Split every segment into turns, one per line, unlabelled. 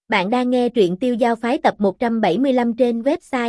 Bạn đang nghe truyện Tiêu Giao Phái tập 175 trên website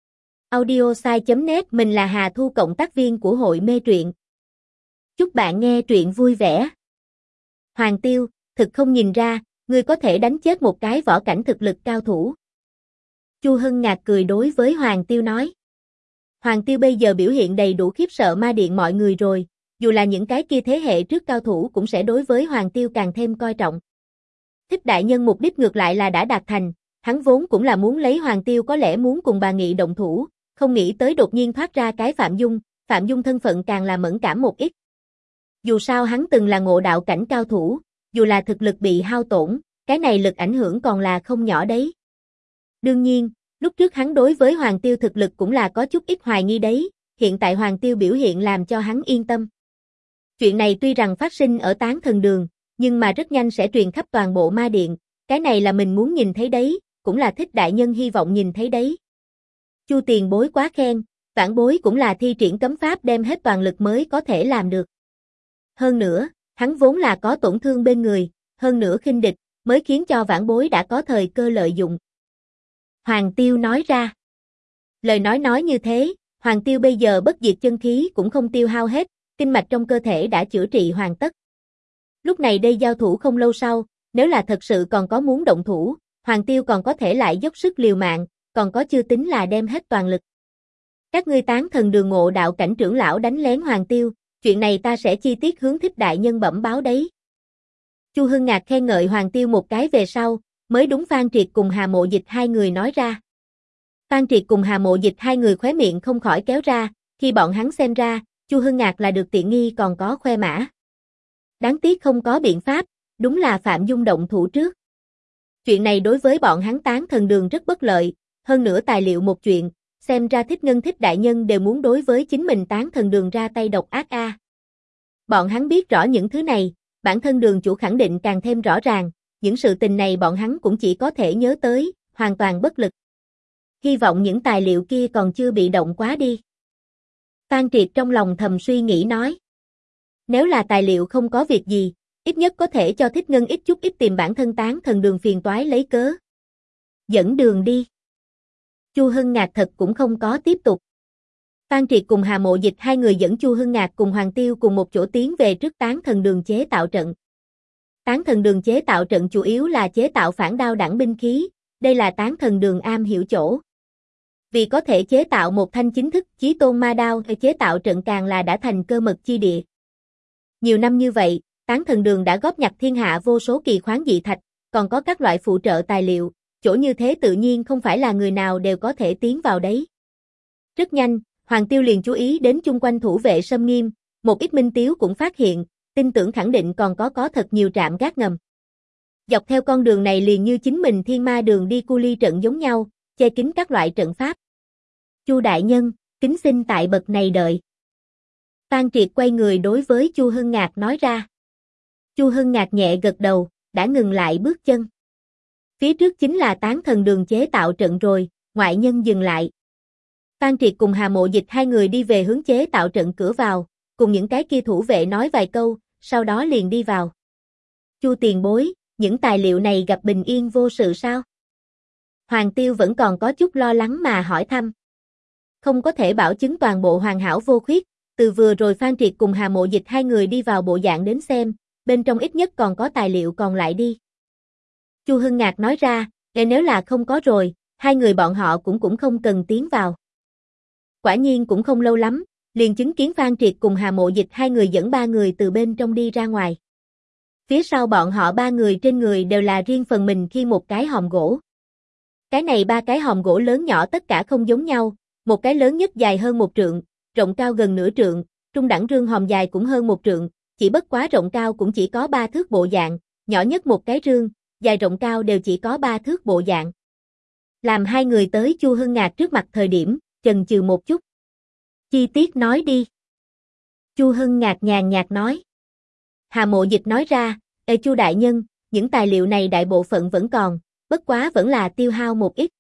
audiosai.net. Mình là Hà Thu, cộng tác viên của hội mê truyện. Chúc bạn nghe truyện vui vẻ. Hoàng Tiêu, thực không nhìn ra, ngươi có thể đánh chết một cái võ cảnh thực lực cao thủ. Chu Hưng Ngạc cười đối với Hoàng Tiêu nói. Hoàng Tiêu bây giờ biểu hiện đầy đủ khiếp sợ ma điện mọi người rồi, dù là những cái kia thế hệ trước cao thủ cũng sẽ đối với Hoàng Tiêu càng thêm coi trọng. Thích đại nhân mục đích ngược lại là đã đạt thành, hắn vốn cũng là muốn lấy Hoàng Tiêu, có lẽ muốn cùng bà Nghị động thủ, không nghĩ tới đột nhiên thoát ra cái Phạm Dung thân phận càng là mẫn cảm một ít. Dù sao hắn từng là ngộ đạo cảnh cao thủ, dù là thực lực bị hao tổn, cái này lực ảnh hưởng còn là không nhỏ đấy. Đương nhiên, lúc trước hắn đối với Hoàng Tiêu thực lực cũng là có chút ít hoài nghi đấy, hiện tại Hoàng Tiêu biểu hiện làm cho hắn yên tâm. Chuyện này tuy rằng phát sinh ở Tán Thần Đường, nhưng mà rất nhanh sẽ truyền khắp toàn bộ ma điện, cái này là mình muốn nhìn thấy đấy, cũng là Thích đại nhân hy vọng nhìn thấy đấy. Chu tiền bối quá khen, vãn bối cũng là thi triển cấm pháp đem hết toàn lực mới có thể làm được. Hơn nữa, hắn vốn là có tổn thương bên người, hơn nữa khinh địch, mới khiến cho vãn bối đã có thời cơ lợi dụng. Hoàng Tiêu nói ra. Lời nói như thế, Hoàng Tiêu bây giờ bất diệt chân khí cũng không tiêu hao hết, kinh mạch trong cơ thể đã chữa trị hoàn tất. Lúc này đây giao thủ không lâu sau, nếu là thật sự còn có muốn động thủ, Hoàng Tiêu còn có thể lại dốc sức liều mạng, còn có chưa tính là đem hết toàn lực. Các ngươi Tán Thần Đường ngộ đạo cảnh trưởng lão đánh lén Hoàng Tiêu, chuyện này ta sẽ chi tiết hướng Thích đại nhân bẩm báo đấy. Chu Hưng Ngạc khen ngợi Hoàng Tiêu một cái về sau, mới đúng Phan Triệt cùng Hà Mộ Dịch hai người nói ra. Phan Triệt cùng Hà Mộ Dịch hai người khóe miệng không khỏi kéo ra, khi bọn hắn xem ra, Chu Hưng Ngạc là được tiện nghi còn có khoe mã. Đáng tiếc không có biện pháp, đúng là Phạm Dung động thủ trước. Chuyện này đối với bọn hắn Tán Thần Đường rất bất lợi, hơn nữa tài liệu một chuyện, xem ra Thích Ngân Thích đại nhân đều muốn đối với chính mình Tán Thần Đường ra tay độc ác a. Bọn hắn biết rõ những thứ này, bản thân đường chủ khẳng định càng thêm rõ ràng, những sự tình này bọn hắn cũng chỉ có thể nhớ tới, hoàn toàn bất lực. Hy vọng những tài liệu kia còn chưa bị động quá đi. Phan Triệt trong lòng thầm suy nghĩ nói. Nếu là tài liệu không có việc gì, ít nhất có thể cho Thích Ngân ít tìm bản thân Tán Thần Đường phiền toái lấy cớ. Dẫn đường đi. Chu Hưng Ngạc thật cũng không có tiếp tục. Phan Triệt cùng Hà Mộ Dịch hai người dẫn Chu Hưng Ngạc cùng Hoàng Tiêu cùng một chỗ tiến về trước Tán Thần Đường chế tạo trận. Tán Thần Đường chế tạo trận chủ yếu là chế tạo phản đao đẳng binh khí, đây là Tán Thần Đường am hiểu chỗ. Vì có thể chế tạo một thanh chính thức chí tôn ma đao hay chế tạo trận càng là đã thành cơ mật chi địa. Nhiều năm như vậy, Tán Thần Đường đã góp nhặt thiên hạ vô số kỳ khoáng dị thạch, còn có các loại phụ trợ tài liệu, chỗ như thế tự nhiên không phải là người nào đều có thể tiến vào đấy. Rất nhanh, Hoàng Tiêu liền chú ý đến chung quanh thủ vệ xâm nghiêm, một ít minh tiếu cũng phát hiện, tin tưởng khẳng định còn có thật nhiều trạm gác ngầm. Dọc theo con đường này liền như chính mình Thiên Ma Đường đi cu ly trận giống nhau, che kín các loại trận pháp. Chu đại nhân, kính xin tại bậc này đợi. Phan Triệt quay người đối với Chu Hưng Ngạc nói ra. Chu Hưng Ngạc nhẹ gật đầu, đã ngừng lại bước chân. Phía trước chính là Tán Thần Đường chế tạo trận rồi, ngoại nhân dừng lại. Phan Triệt cùng Hà Mộ Dịch hai người đi về hướng chế tạo trận cửa vào, cùng những cái kia thủ vệ nói vài câu, sau đó liền đi vào. Chu tiền bối, những tài liệu này gặp bình yên vô sự sao? Hoàng Tiêu vẫn còn có chút lo lắng mà hỏi thăm. Không có thể bảo chứng toàn bộ hoàn hảo vô khuyết, từ vừa rồi Phan Triệt cùng Hà Mộ Dịch hai người đi vào bộ dạng đến xem, bên trong ít nhất còn có tài liệu còn lại đi. Chu Hưng Ngạc nói ra, nếu là không có rồi, hai người bọn họ cũng không cần tiến vào. Quả nhiên cũng không lâu lắm, liền chứng kiến Phan Triệt cùng Hà Mộ Dịch hai người dẫn ba người từ bên trong đi ra ngoài. Phía sau bọn họ ba người trên người đều là riêng phần mình khi một cái hòm gỗ. Cái này ba cái hòm gỗ lớn nhỏ tất cả không giống nhau, một cái lớn nhất dài hơn 1 trượng, rộng cao gần nửa trượng, trung đẳng rương hòm dài cũng hơn 1 trượng, chỉ bất quá rộng cao cũng chỉ có 3 thước bộ dạng, nhỏ nhất một cái rương, dài rộng cao đều chỉ có 3 thước bộ dạng. Làm hai người tới Chu Hưng Ngạc trước mặt thời điểm, chần chừ một chút. Chi tiết nói đi. Chu Hưng Ngạc nhàn nhạt nói. Hà Mộ Dịch nói ra, Chu đại nhân, những tài liệu này đại bộ phận vẫn còn, bất quá vẫn là tiêu hao một ít.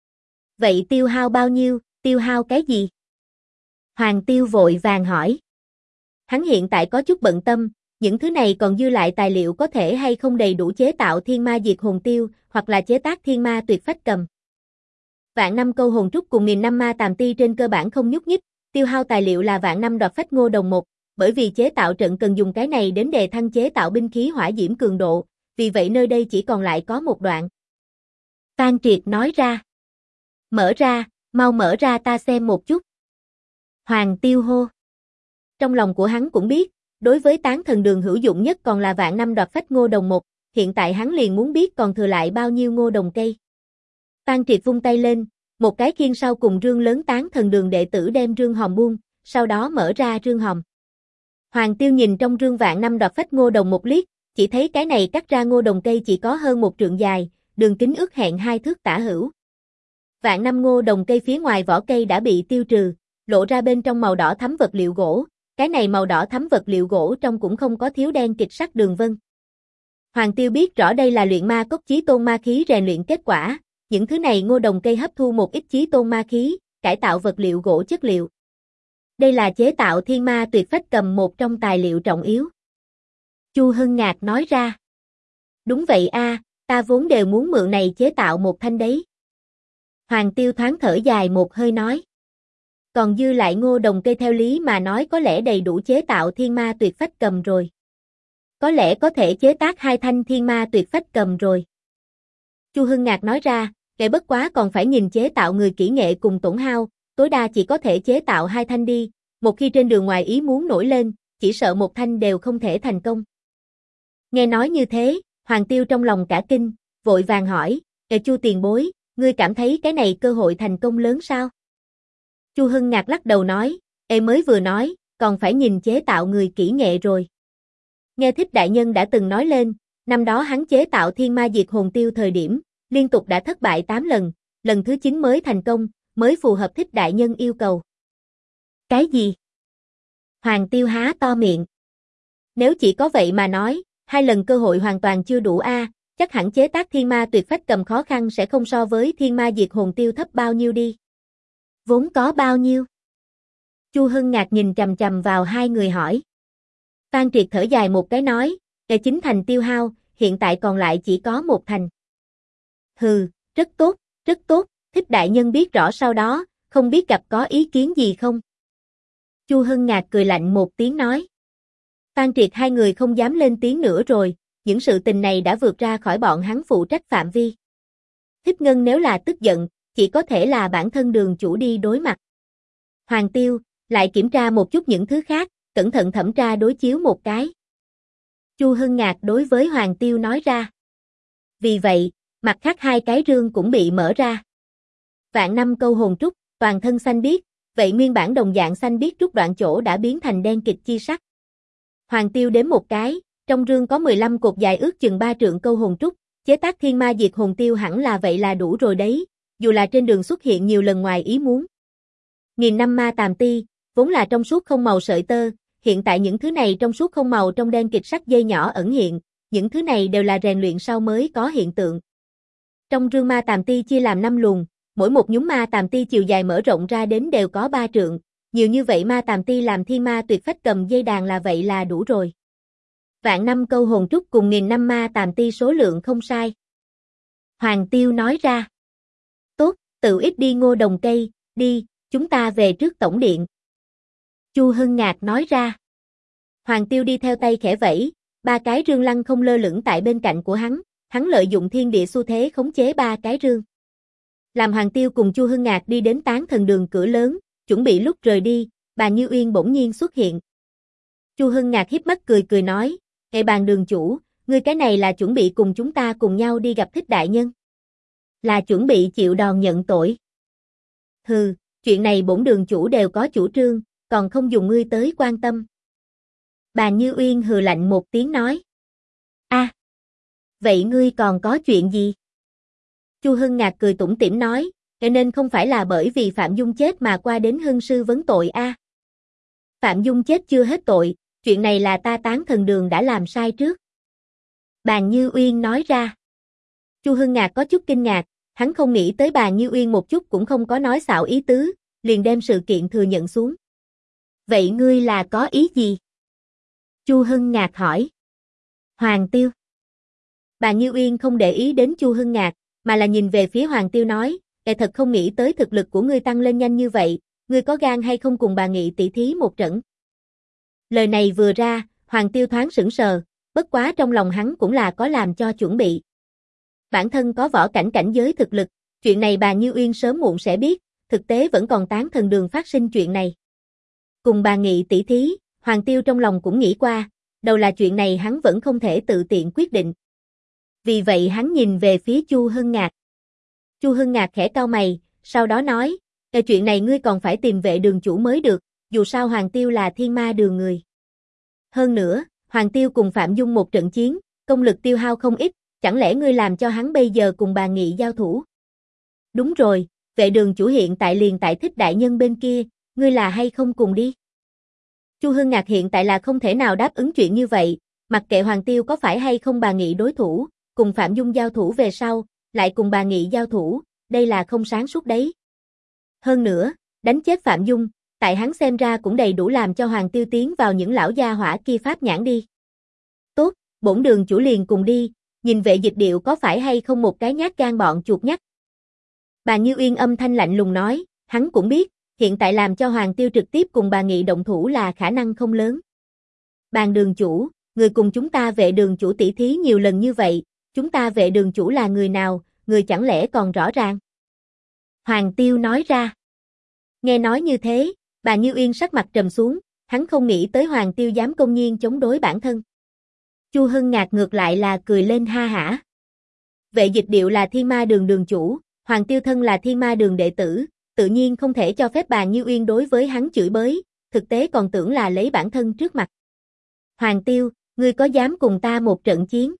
Vậy tiêu hao bao nhiêu, tiêu hao cái gì? Hoàng Tiêu vội vàng hỏi. Hắn hiện tại có chút bận tâm, những thứ này còn dư lại tài liệu có thể hay không đầy đủ chế tạo thiên ma diệt hồn tiêu, hoặc là chế tác thiên ma tuyệt phách cầm. Vạn năm câu hồn trúc cùng 1000 năm ma tàm ti trên cơ bản không nhúc nhích, tiêu hao tài liệu là vạn năm đoạt phách ngô đồng một, bởi vì chế tạo trận cần dùng cái này đến đề thăng chế tạo binh khí hỏa diễm cường độ, vì vậy nơi đây chỉ còn lại có một đoạn. Phan Triệt nói ra. Mở ra, mau mở ra ta xem một chút. Hoàng Tiêu hô. Trong lòng của hắn cũng biết, đối với tán thần đường hữu dụng nhất còn là vạn năm đoạt phách ngô đồng một, hiện tại hắn liền muốn biết còn thừa lại bao nhiêu ngô đồng cây. Phan Triệt vung tay lên, một cái khiên sau cùng rương lớn tán thần đường đệ tử đem rương hòm buông, sau đó mở ra rương hòm. Hoàng Tiêu nhìn trong rương vạn năm đoạt phách ngô đồng một liếc, chỉ thấy cái này cắt ra ngô đồng cây chỉ có hơn 1 trượng dài, đường kính ước hẹn 2 thước tả hữu. Vạn năm ngô đồng cây phía ngoài vỏ cây đã bị tiêu trừ, lộ ra bên trong màu đỏ thắm vật liệu gỗ, cái này màu đỏ thắm vật liệu gỗ trong cũng không có thiếu đen kịt sắc đường vân. Hoàng Tiêu biết rõ đây là luyện ma cốc chí tôn ma khí rèn luyện kết quả, những thứ này ngô đồng cây hấp thu một ít chí tôn ma khí, cải tạo vật liệu gỗ chất liệu. Đây là chế tạo thiên ma tuyệt phách cầm một trong tài liệu trọng yếu. Chu Hưng Ngạc nói ra. Đúng vậy a, ta vốn đều muốn mượn này chế tạo một thanh đấy. Hoàng Tiêu thoáng thở dài một hơi nói. Còn dư lại ngô đồng cây theo lý mà nói có lẽ đầy đủ chế tạo thiên ma tuyệt phách cầm rồi. Có lẽ có thể chế tác 2 thanh thiên ma tuyệt phách cầm rồi. Chu Hưng Ngạc nói ra, kể bất quá còn phải nhìn chế tạo người kỹ nghệ cùng tổn hao, tối đa chỉ có thể chế tạo 2 thanh đi, một khi trên đường ngoài ý muốn nổi lên, chỉ sợ một thanh đều không thể thành công. Nghe nói như thế, Hoàng Tiêu trong lòng cả kinh, vội vàng hỏi, Chu tiền bối, ngươi cảm thấy cái này cơ hội thành công lớn sao? Chu Hưng Ngạc lắc đầu nói, mới vừa nói, còn phải nhìn chế tạo người kỹ nghệ rồi. Nghe Thích đại nhân đã từng nói lên, năm đó hắn chế tạo thiên ma diệt hồn tiêu thời điểm, liên tục đã thất bại 8 lần, lần thứ 9 mới thành công, mới phù hợp Thích đại nhân yêu cầu. Cái gì? Hoàng Tiêu há to miệng. Nếu chỉ có vậy mà nói, 2 lần cơ hội hoàn toàn chưa đủ a, chắc hẳn chế tác thiên ma tuyệt phách cầm khó khăn sẽ không so với thiên ma diệt hồn tiêu thấp bao nhiêu đi. Vốn có bao nhiêu? Chu Hưng Ngạc nhìn chằm chằm vào hai người hỏi. Phan Triệt thở dài một cái nói, chính thành tiêu hao, hiện tại còn lại chỉ có 1 thành. Hừ, rất tốt, rất tốt, Thích đại nhân biết rõ sau đó, không biết gặp có ý kiến gì không? Chu Hưng Ngạc cười lạnh một tiếng nói. Phan Triệt hai người không dám lên tiếng nữa rồi, những sự tình này đã vượt ra khỏi bọn hắn phụ trách phạm vi. Thích Ngân nếu là tức giận, chỉ có thể là bản thân đường chủ đi đối mặt. Hoàng Tiêu, lại kiểm tra một chút những thứ khác, cẩn thận thẩm tra đối chiếu một cái. Chu Hưng Ngạc đối với Hoàng Tiêu nói ra. Vì vậy, mặt khác 2 cái rương cũng bị mở ra. Vạn năm câu hồn trúc, toàn thân xanh biếc, vậy nguyên bản đồng dạng xanh biếc trúc đoạn chỗ đã biến thành đen kịt chi sắc. Hoàng Tiêu đếm một cái, trong rương có 15 cột dài ước chừng 3 trượng câu hồn trúc, chế tác thiên ma diệt hồn tiêu hẳn là vậy là đủ rồi đấy, dù là trên đường xuất hiện nhiều lần ngoài ý muốn. 1000 năm ma tàm ti, vốn là trong suốt không màu sợi tơ, hiện tại những thứ này trong suốt không màu trong đen kịt sắc dây nhỏ ẩn hiện, những thứ này đều là rèn luyện sau mới có hiện tượng. Trong rương ma tàm ti chia làm 5 luồng, mỗi một nhúm ma tàm ti chiều dài mở rộng ra đến đều có 3 trượng, nhiều như vậy ma tàm ti làm thiên ma tuyệt phách cầm dây đàn là vậy là đủ rồi. Vạn năm câu hồn trúc cùng 1000 năm ma tàm ti số lượng không sai. Hoàng Tiêu nói ra. Tốt, tự ít đi ngô đồng cây, đi, chúng ta về trước tổng điện. Chu Hưng Ngạc nói ra. Hoàng Tiêu đi theo tay khẽ vẫy, 3 cái rương lăng không lơ lửng tại bên cạnh của hắn lợi dụng thiên địa xu thế khống chế 3 cái rương. Làm Hoàng Tiêu cùng Chu Hưng Ngạc đi đến tán thần đường cửa lớn, chuẩn bị lúc rời đi, bà Như Uyên bỗng nhiên xuất hiện. Chu Hưng Ngạc híp mắt cười cười nói, bàn đường chủ, ngươi cái này là chuẩn bị cùng chúng ta cùng nhau đi gặp Thích đại nhân. Là chuẩn bị chịu đòn nhận tội. Hừ, chuyện này bổn đường chủ đều có chủ trương, còn không dùng ngươi tới quan tâm. Bà Như Uyên hừ lạnh một tiếng nói. Vậy ngươi còn có chuyện gì? Chu Hưng Ngạc cười tủm tỉm nói, nên không phải là bởi vì Phạm Dung chết mà qua đến Hưng sư vấn tội a. Phạm Dung chết chưa hết tội, chuyện này là ta tán thần đường đã làm sai trước. Bà Như Uyên nói ra. Chu Hưng Ngạc có chút kinh ngạc, hắn không nghĩ tới bà Như Uyên một chút cũng không có nói xạo ý tứ, liền đem sự kiện thừa nhận xuống. Vậy ngươi là có ý gì? Chu Hưng Ngạc hỏi. Hoàng Tiêu. Bà Như Uyên không để ý đến Chu Hưng Ngạc, mà là nhìn về phía Hoàng Tiêu nói, thật không nghĩ tới thực lực của ngươi tăng lên nhanh như vậy, ngươi có gan hay không cùng bà Nghị tỷ thí một trận? Lời này vừa ra, Hoàng Tiêu thoáng sững sờ, bất quá trong lòng hắn cũng là có làm cho chuẩn bị. Bản thân có võ cảnh cảnh giới thực lực, chuyện này bà Như Uyên sớm muộn sẽ biết, thực tế vẫn còn tán thần đường phát sinh chuyện này. Cùng bà Nghị tỷ thí, Hoàng Tiêu trong lòng cũng nghĩ qua, đầu là chuyện này hắn vẫn không thể tự tiện quyết định. Vì vậy hắn nhìn về phía Chu Hưng Ngạc. Chu Hưng Ngạc khẽ cau mày, sau đó nói, chuyện này ngươi còn phải tìm Vệ Đường chủ mới được, dù sao Hoàng Tiêu là Thiên Ma Đường người. Hơn nữa, Hoàng Tiêu cùng Phạm Dung một trận chiến, công lực tiêu hao không ít, chẳng lẽ ngươi làm cho hắn bây giờ cùng bà Nghị giao thủ? Đúng rồi, Vệ Đường chủ hiện tại liền tại Thích đại nhân bên kia, ngươi là hay không cùng đi? Chu Hưng Ngạc hiện tại là không thể nào đáp ứng chuyện như vậy, mặc kệ Hoàng Tiêu có phải hay không bà Nghị đối thủ, cùng Phạm Dung giao thủ về sau, lại cùng bà Nghị giao thủ, đây là không sáng suốt đấy. Hơn nữa, đánh chết Phạm Dung, tại hắn xem ra cũng đầy đủ làm cho Hoàng Tiêu tiến vào những lão gia hỏa kia pháp nhãn đi. Tốt, bổn đường chủ liền cùng đi, nhìn Vệ Dịch Điệu có phải hay không một cái nhát gan bọn chuột nhắt. Bà Như Uyên âm thanh lạnh lùng nói, hắn cũng biết, hiện tại làm cho Hoàng Tiêu trực tiếp cùng bà Nghị động thủ là khả năng không lớn. Bàn đường chủ, người cùng chúng ta Vệ Đường chủ tỷ thí nhiều lần như vậy, chúng ta Vệ Đường chủ là người nào, người chẳng lẽ còn rõ ràng? Hoàng Tiêu nói ra. Nghe nói như thế, bà Như Uyên sắc mặt trầm xuống, hắn không nghĩ tới Hoàng Tiêu dám công nhiên chống đối bản thân. Chu Hưng Ngạc ngược lại là cười lên ha hả. Vệ Dịch Điệu là Thiên Ma Đường đường chủ, Hoàng Tiêu thân là Thiên Ma Đường đệ tử, tự nhiên không thể cho phép bà Như Uyên đối với hắn chửi bới, thực tế còn tưởng là lấy bản thân trước mặt. Hoàng Tiêu, ngươi có dám cùng ta một trận chiến?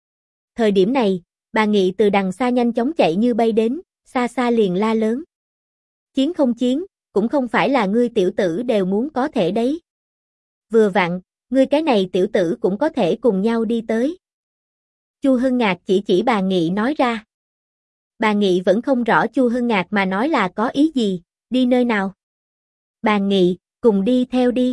Thời điểm này, bà Nghị từ đằng xa nhanh chóng chạy như bay đến, xa xa liền la lớn. Chiến không chiến, cũng không phải là ngươi tiểu tử đều muốn có thể đấy. Vừa vặn, ngươi cái này tiểu tử cũng có thể cùng nhau đi tới. Chu Hưng Ngạc chỉ bà Nghị nói ra. Bà Nghị vẫn không rõ Chu Hưng Ngạc mà nói là có ý gì, đi nơi nào. Bà Nghị, cùng đi theo đi.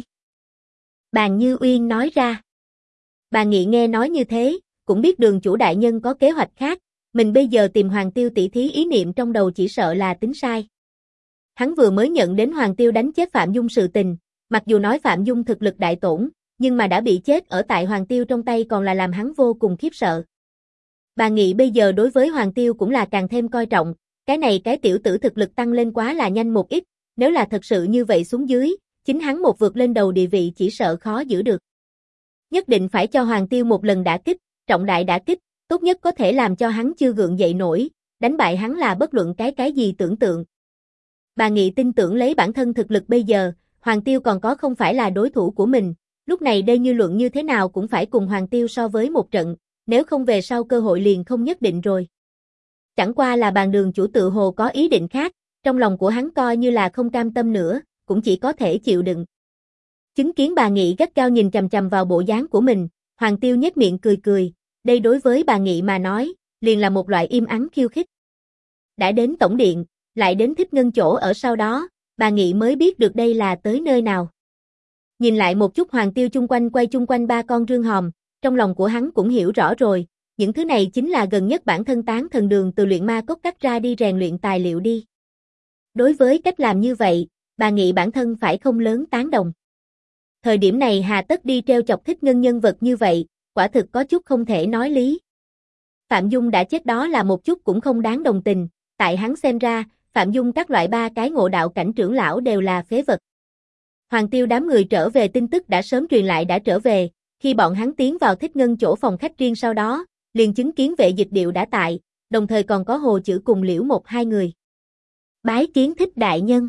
Bà Như Uyên nói ra. Bà Nghị nghe nói như thế, cũng biết đường chủ đại nhân có kế hoạch khác, mình bây giờ tìm Hoàng Tiêu tỷ thí ý niệm trong đầu chỉ sợ là tính sai. Hắn vừa mới nhận đến Hoàng Tiêu đánh chết Phạm Dung sự tình, mặc dù nói Phạm Dung thực lực đại tổn, nhưng mà đã bị chết ở tại Hoàng Tiêu trong tay còn là làm hắn vô cùng khiếp sợ. Bà Nghị bây giờ đối với Hoàng Tiêu cũng là càng thêm coi trọng, cái này cái tiểu tử thực lực tăng lên quá là nhanh một ít, nếu là thật sự như vậy xuống dưới, chính hắn một vượt lên đầu địa vị chỉ sợ khó giữ được. Nhất định phải cho Hoàng Tiêu một lần đả kích, trọng đại đả kích, tốt nhất có thể làm cho hắn chưa gượng dậy nổi, đánh bại hắn là bất luận cái gì tưởng tượng. Bà Nghị tin tưởng lấy bản thân thực lực bây giờ, Hoàng Tiêu còn có không phải là đối thủ của mình, lúc này đây như luận như thế nào cũng phải cùng Hoàng Tiêu so với một trận, nếu không về sau cơ hội liền không nhất định rồi. Chẳng qua là bàn đường chủ tự hồ có ý định khác, trong lòng của hắn coi như là không cam tâm nữa, cũng chỉ có thể chịu đựng. Chứng kiến bà Nghị gắt gao nhìn chằm chằm vào bộ dáng của mình, Hoàng Tiêu nhếch miệng cười cười, đây đối với bà Nghị mà nói, liền là một loại im ắng khiêu khích. Đã đến tổng điện, lại đến Thích Ngân chỗ ở sau đó, bà Nghị mới biết được đây là tới nơi nào. Nhìn lại một chút Hoàng Tiêu chung quanh ba con rương hòm, trong lòng của hắn cũng hiểu rõ rồi, những thứ này chính là gần nhất bản thân tán thần đường từ luyện ma cốc cắt ra đi rèn luyện tài liệu đi. Đối với cách làm như vậy, bà Nghị bản thân phải không lớn tán đồng. Thời điểm này hà tất đi treo chọc Thích Ngân nhân vật như vậy, quả thực có chút không thể nói lý. Phạm Dung đã chết đó là một chút cũng không đáng đồng tình, tại hắn xem ra, Phạm Dung các loại ba cái ngộ đạo cảnh trưởng lão đều là phế vật. Hoàng Tiêu đám người trở về tin tức đã sớm truyền lại đã trở về, khi bọn hắn tiến vào Thích Ngân chỗ phòng khách riêng sau đó, liền chứng kiến Vệ Dịch Điệu đã tại, đồng thời còn có Hồ Chữ cùng Liễu một hai người. Bái kiến Thích đại nhân.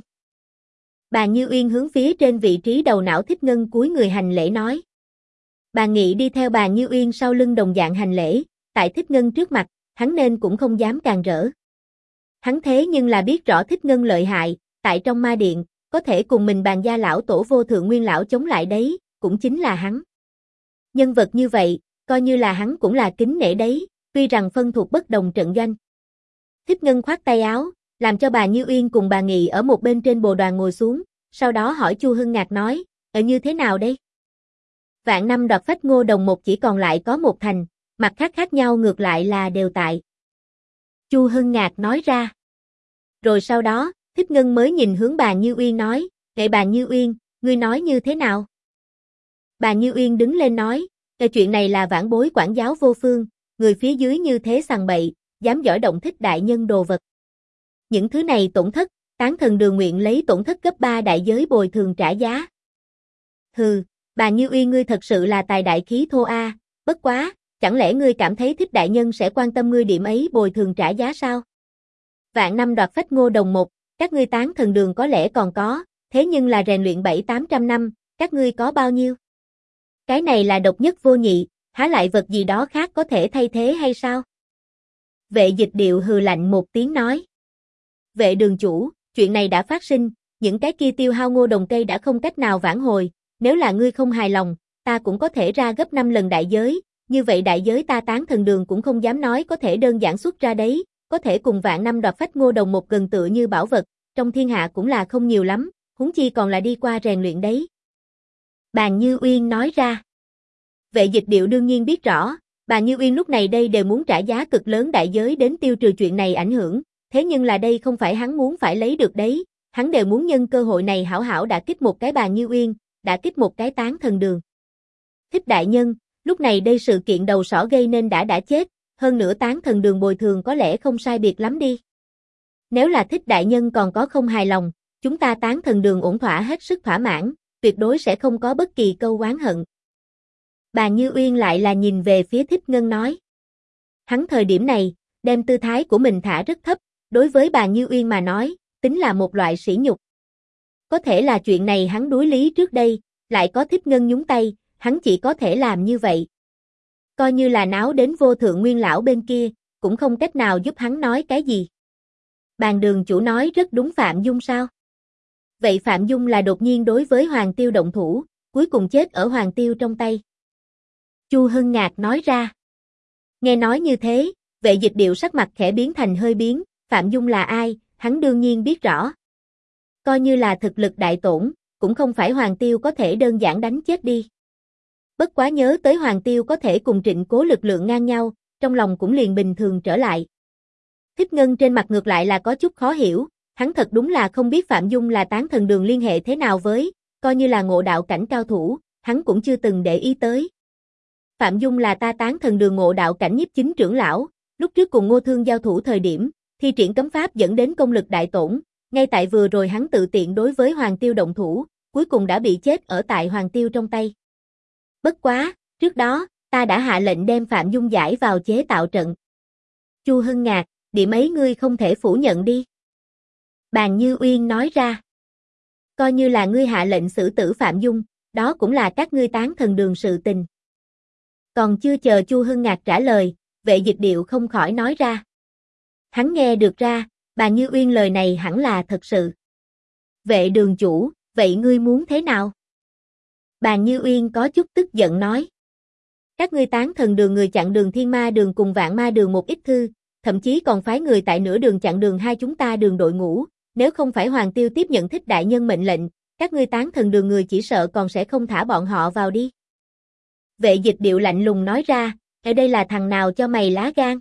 Bà Như Uyên hướng phía trên vị trí đầu não Thích Ngân cúi người hành lễ nói. Bà Nghị đi theo bà Như Uyên sau lưng đồng dạng hành lễ, tại Thích Ngân trước mặt, hắn nên cũng không dám càn rỡ. Hắn thế nhưng là biết rõ Thích Ngân lợi hại, tại trong ma điện, có thể cùng mình bàn gia lão tổ vô thượng nguyên lão chống lại đấy, cũng chính là hắn. Nhân vật như vậy, coi như là hắn cũng là kính nể đấy, tuy rằng phân thuộc bất đồng trận doanh. Thích Ngân khoát tay áo, làm cho bà Như Uyên cùng bà Nghị ở một bên trên bồ đoàn ngồi xuống, sau đó hỏi Chu Hưng Ngạc nói, như thế nào đây? Vạn năm đoạt phách Ngô Đồng một chỉ còn lại có một thành, mặt khác khác nhau ngược lại là đều tại. Chu Hưng Ngạc nói ra. Rồi sau đó, Thích Ngân mới nhìn hướng bà Như Uyên nói, "Kệ bà Như Uyên, ngươi nói như thế nào?" Bà Như Uyên đứng lên nói, "Cái chuyện này là vãn bối quản giáo vô phương, người phía dưới như thế sằng bậy, dám giỏi động Thích đại nhân đồ vật. Những thứ này tổn thất, Tán Thần Đường nguyện lấy tổn thất gấp 3 đại giới bồi thường trả giá." Hừ, bà Như Uyên ngươi thật sự là tài đại khí thô a, bất quá, chẳng lẽ ngươi cảm thấy Thích đại nhân sẽ quan tâm ngươi điểm ấy bồi thường trả giá sao? Vạn năm đoạt phách Ngô Đồng một, các ngươi Tán Thần Đường có lẽ còn có, thế nhưng là rèn luyện 700-800 năm, các ngươi có bao nhiêu? Cái này là độc nhất vô nhị, há lại vật gì đó khác có thể thay thế hay sao? Vệ Dịch Điệu hừ lạnh một tiếng nói. Vệ đường chủ, chuyện này đã phát sinh, những cái kia tiêu hao Ngô Đồng cây đã không cách nào vãn hồi, nếu là ngươi không hài lòng, ta cũng có thể ra gấp 5 lần đại giới, như vậy đại giới ta Tán Thần Đường cũng không dám nói có thể đơn giản xuất ra đấy, có thể cùng vạn năm đoạt phách Ngô Đồng một gần tựa như bảo vật, trong thiên hạ cũng là không nhiều lắm, huống chi còn là đi qua rèn luyện đấy. Bà Như Uyên nói ra. Vệ Dịch Điệu đương nhiên biết rõ, bà Như Uyên lúc này đây đều muốn trả giá cực lớn đại giới đến tiêu trừ chuyện này ảnh hưởng, thế nhưng là đây không phải hắn muốn phải lấy được đấy, hắn đều muốn nhân cơ hội này hảo hảo đả kích một cái bà Như Uyên, đả kích một cái Tán Thần Đường. Thích đại nhân, lúc này đây sự kiện đầu sỏ gây nên đã chết, hơn nữa Tán Thần Đường bồi thường có lẽ không sai biệt lắm đi. Nếu là Thích đại nhân còn có không hài lòng, chúng ta Tán Thần Đường ổn thỏa hết sức thỏa mãn, tuyệt đối sẽ không có bất kỳ câu oán hận. Bà Như Uyên lại là nhìn về phía Thích Ngân nói. Hắn thời điểm này, đem tư thái của mình thả rất thấp, đối với bà Như Uyên mà nói, tính là một loại sỉ nhục. Có thể là chuyện này hắn đối lý trước đây, lại có Thích Ngân nhúng tay, hắn chỉ có thể làm như vậy. Coi như là náo đến Vô Thượng Nguyên lão bên kia, cũng không cách nào giúp hắn nói cái gì. Bàn đường chủ nói rất đúng Phạm Dung sao? Vậy Phạm Dung là đột nhiên đối với Hoàng Tiêu động thủ, cuối cùng chết ở Hoàng Tiêu trong tay. Chu Hưng Ngạc nói ra. Nghe nói như thế, Vệ Dịch Điệu sắc mặt khẽ biến thành hơi biến, Phạm Dung là ai, hắn đương nhiên biết rõ. Coi như là thực lực đại tổn, cũng không phải Hoàng Tiêu có thể đơn giản đánh chết đi. Bất quá nhớ tới Hoàng Tiêu có thể cùng Trịnh Cố lực lượng ngang nhau, trong lòng cũng liền bình thường trở lại. Thích Ngân trên mặt ngược lại là có chút khó hiểu, hắn thật đúng là không biết Phạm Dung là Tán Thần Đường liên hệ thế nào với, coi như là ngộ đạo cảnh cao thủ, hắn cũng chưa từng để ý tới. Phạm Dung là ta Tán Thần Đường ngộ đạo cảnh nhiếp chính trưởng lão, lúc trước cùng Ngô Thương giao thủ thời điểm, thi triển cấm pháp dẫn đến công lực đại tổn, ngay tại vừa rồi hắn tự tiện đối với Hoàng Tiêu động thủ, cuối cùng đã bị chết ở tại Hoàng Tiêu trong tay. Bất quá, trước đó, ta đã hạ lệnh đem Phạm Dung giải vào chế tạo trận. Chu Hưng Ngạc, điểm ấy ngươi không thể phủ nhận đi. Bàn Như Uyên nói ra. Coi như là ngươi hạ lệnh xử tử Phạm Dung, đó cũng là các ngươi Tán Thần Đường sự tình. Còn chưa chờ Chu Hưng Ngạc trả lời, Vệ Dịch Điệu không khỏi nói ra. Hắn nghe được ra, bà Như Uyên lời này hẳn là thật sự. Vệ đường chủ, vậy ngươi muốn thế nào? Bà Như Uyên có chút tức giận nói. Các ngươi Tán Thần Đường người chặn đường Thiên Ma Đường cùng Vạn Ma Đường một ít thư, thậm chí còn phái người tại nửa đường chặn đường hai chúng ta đường đội ngũ, nếu không phải Hoàng Tiêu tiếp nhận Thích đại nhân mệnh lệnh, các ngươi Tán Thần Đường người chỉ sợ còn sẽ không thả bọn họ vào đi. Vệ Dịch Điệu lạnh lùng nói ra, ở đây là thằng nào cho mày lá gan?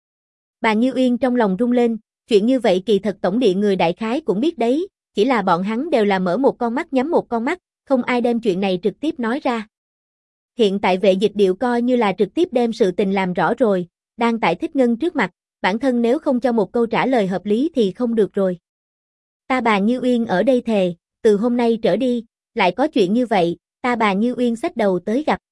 Bà Như Uyên trong lòng rung lên, chuyện như vậy kỳ thật tổng điện người đại khái cũng biết đấy, chỉ là bọn hắn đều là mở một con mắt nhắm một con mắt, không ai đem chuyện này trực tiếp nói ra. Hiện tại Vệ Dịch Điệu coi như là trực tiếp đem sự tình làm rõ rồi, đang tại Thích Ngân trước mặt, bản thân nếu không cho một câu trả lời hợp lý thì không được rồi. Ta bà Như Uyên ở đây thề, từ hôm nay trở đi, lại có chuyện như vậy, ta bà Như Uyên xách đầu tới gặp.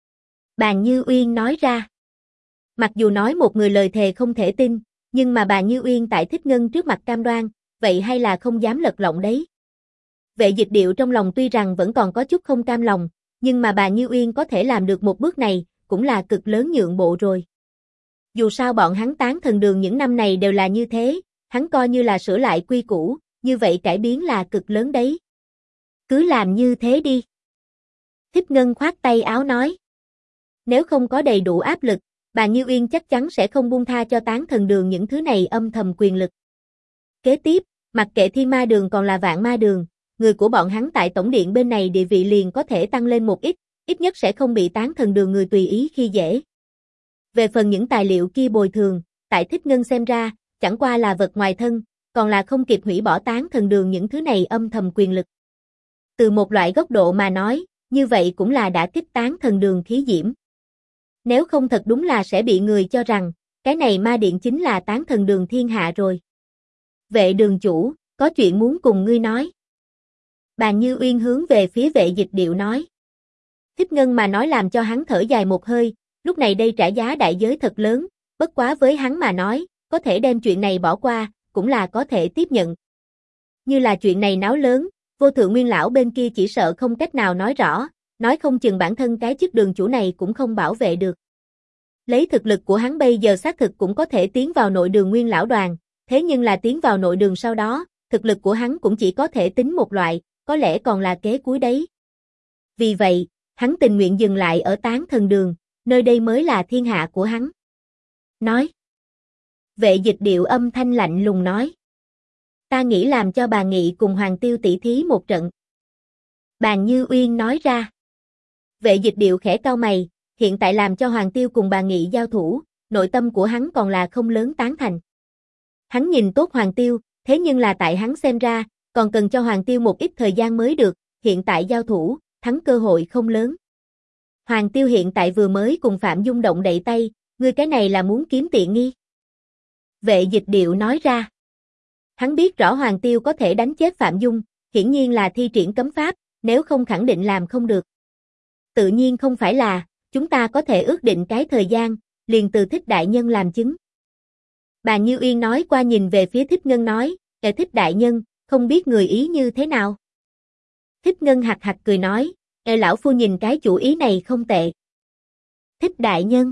Bà Như Uyên nói ra. Mặc dù nói một người lời thề không thể tin, nhưng mà bà Như Uyên tại Thích Ngân trước mặt cam đoan, vậy hay là không dám lật lọng đấy. Vệ Dịch Điệu trong lòng tuy rằng vẫn còn có chút không cam lòng, nhưng mà bà Như Uyên có thể làm được một bước này, cũng là cực lớn nhượng bộ rồi. Dù sao bọn hắn Tán Thần Đường những năm này đều là như thế, hắn coi như là sửa lại quy củ, như vậy cải biến là cực lớn đấy. Cứ làm như thế đi. Thích Ngân khoát tay áo nói. Nếu không có đầy đủ áp lực, bà Như Uyên chắc chắn sẽ không buông tha cho Tán Thần Đường những thứ này âm thầm quyền lực. Kế tiếp, mặc kệ Thiên Ma Đường còn là Vạn Ma Đường, người của bọn hắn tại tổng điện bên này địa vị liền có thể tăng lên một ít, ít nhất sẽ không bị Tán Thần Đường người tùy ý khi dễ. Về phần những tài liệu kia bồi thường, tại Thích Ngân xem ra, chẳng qua là vật ngoài thân, còn là không kịp hủy bỏ Tán Thần Đường những thứ này âm thầm quyền lực. Từ một loại góc độ mà nói, như vậy cũng là đã kích Tán Thần Đường khí diễm. Nếu không thật đúng là sẽ bị người cho rằng, cái này ma điện chính là Tán Thần Đường thiên hạ rồi. Vệ đường chủ, có chuyện muốn cùng ngươi nói. Bàn Như Uyên hướng về phía Vệ Dịch Điệu nói. Thích Ngân mà nói làm cho hắn thở dài một hơi, lúc này đây trả giá đại giới thật lớn, bất quá với hắn mà nói, có thể đem chuyện này bỏ qua, cũng là có thể tiếp nhận. Như là chuyện này náo lớn, Vô Thượng Nguyên lão bên kia chỉ sợ không cách nào nói rõ, nói không chừng bản thân cái chức đường chủ này cũng không bảo vệ được. Lấy thực lực của hắn bây giờ xác thực cũng có thể tiến vào nội đường Nguyên lão đoàn, thế nhưng là tiến vào nội đường sau đó, thực lực của hắn cũng chỉ có thể tính một loại, có lẽ còn là kế cuối đấy. Vì vậy, hắn tình nguyện dừng lại ở Tán Thần Đường, nơi đây mới là thiên hạ của hắn. Nói. Vệ Dịch Điệu âm thanh lạnh lùng nói. Ta nghĩ làm cho bà Nghị cùng Hoàng Tiêu tỷ thí một trận. Bàn Như Uyên nói ra. Vệ Dịch Điệu khẽ cau mày, hiện tại làm cho Hoàng Tiêu cùng bà Nghị giao thủ, nội tâm của hắn còn là không lớn tán thành. Hắn nhìn tốt Hoàng Tiêu, thế nhưng là tại hắn xem ra, còn cần cho Hoàng Tiêu một ít thời gian mới được, hiện tại giao thủ, thắng cơ hội không lớn. Hoàng Tiêu hiện tại vừa mới cùng Phạm Dung động đậy tay, ngươi cái này là muốn kiếm tiện nghi. Vệ Dịch Điệu nói ra. Hắn biết rõ Hoàng Tiêu có thể đánh chết Phạm Dung, hiển nhiên là thi triển cấm pháp, nếu không khẳng định làm không được. Tự nhiên không phải là, chúng ta có thể ước định cái thời gian, liền từ Thích đại nhân làm chứng. Bàn Như Uyên nói qua nhìn về phía Thích Ngân nói, Thích đại nhân, không biết người ý như thế nào. Thích Ngân hạc hạc cười nói, lão phu nhìn cái chủ ý này không tệ. Thích đại nhân.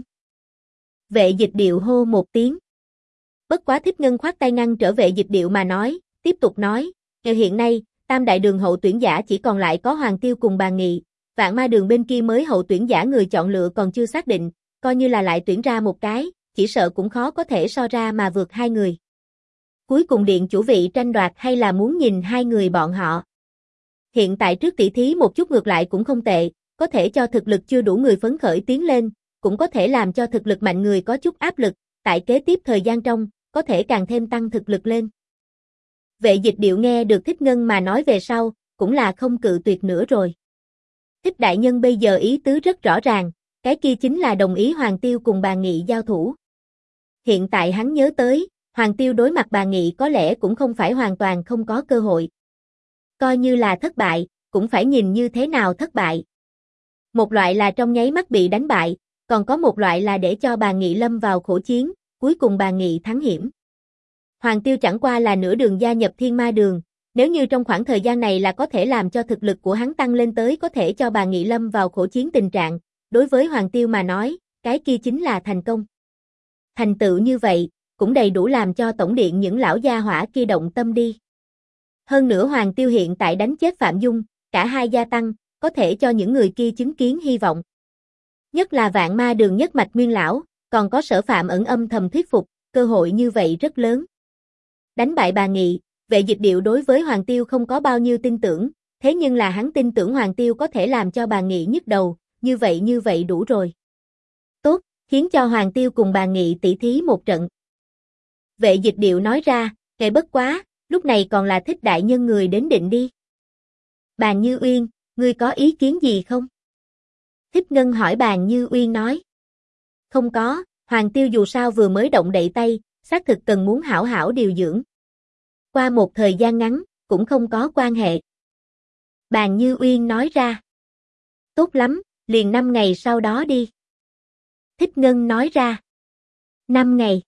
Vệ Dịch Điệu hô một tiếng. Bất quá Thích Ngân khoát tay ngăn trở Vệ Dịch Điệu mà nói, tiếp tục nói, hiện nay, Tam đại đường hậu tuyển giả chỉ còn lại có Hoàng Tiêu cùng Bàn Nghị, Vạn Ma đường bên kia mới hậu tuyển giả người chọn lựa còn chưa xác định, coi như là lại tuyển ra một cái, chỉ sợ cũng khó có thể so ra mà vượt hai người. Cuối cùng điện chủ vị tranh đoạt hay là muốn nhìn hai người bọn họ. Hiện tại trước tỷ thí một chút ngược lại cũng không tệ, có thể cho thực lực chưa đủ người phấn khởi tiến lên, cũng có thể làm cho thực lực mạnh người có chút áp lực, tại kế tiếp thời gian trong, có thể càng thêm tăng thực lực lên. Vệ Dịch Điệu nghe được Thích Ngân mà nói về sau, cũng là không cự tuyệt nữa rồi. Thích đại nhân bây giờ ý tứ rất rõ ràng, cái kia chính là đồng ý Hoàng Tiêu cùng Bàn Nghị giao thủ. Hiện tại hắn nhớ tới, Hoàng Tiêu đối mặt Bàn Nghị có lẽ cũng không phải hoàn toàn không có cơ hội. Coi như là thất bại, cũng phải nhìn như thế nào thất bại. Một loại là trong nháy mắt bị đánh bại, còn có một loại là để cho Bàn Nghị lâm vào khổ chiến, cuối cùng Bàn Nghị thắng hiểm. Hoàng Tiêu chẳng qua là nửa đường gia nhập Thiên Ma đường, nếu như trong khoảng thời gian này là có thể làm cho thực lực của hắn tăng lên tới có thể cho Bàn Nghị lâm vào khổ chiến tình trạng, đối với Hoàng Tiêu mà nói, cái kia chính là thành công. Thành tựu như vậy, cũng đầy đủ làm cho tổng điện những lão gia hỏa kia động tâm đi. Hơn nữa Hoàng Tiêu hiện tại đánh chết Phạm Dung, cả hai gia tăng, có thể cho những người kia chứng kiến hy vọng. Nhất là Vạn Ma đường nhất mạch nguyên lão, còn có Sở Phạm ẩn âm thầm thuyết phục, cơ hội như vậy rất lớn. Đánh bại Bàn Nghị, Vệ Dịch Điệu đối với Hoàng Tiêu không có bao nhiêu tin tưởng, thế nhưng là hắn tin tưởng Hoàng Tiêu có thể làm cho Bàn Nghị nhức đầu, như vậy đủ rồi. Tốt, khiến cho Hoàng Tiêu cùng Bàn Nghị tỷ thí một trận. Vệ Dịch Điệu nói ra, kệ bất quá, lúc này còn là Thích đại nhân người đến định đi. Bàn Như Uyên, ngươi có ý kiến gì không? Thích Ngân hỏi Bàn Như Uyên nói. Không có, Hoàng Tiêu dù sao vừa mới động đậy tay, xác thực cần muốn hảo hảo điều dưỡng. Qua một thời gian ngắn, cũng không có quan hệ. Bàn Như Uyên nói ra. Tốt lắm, liền 5 ngày sau đó đi. Thích Ngân nói ra. 5 ngày.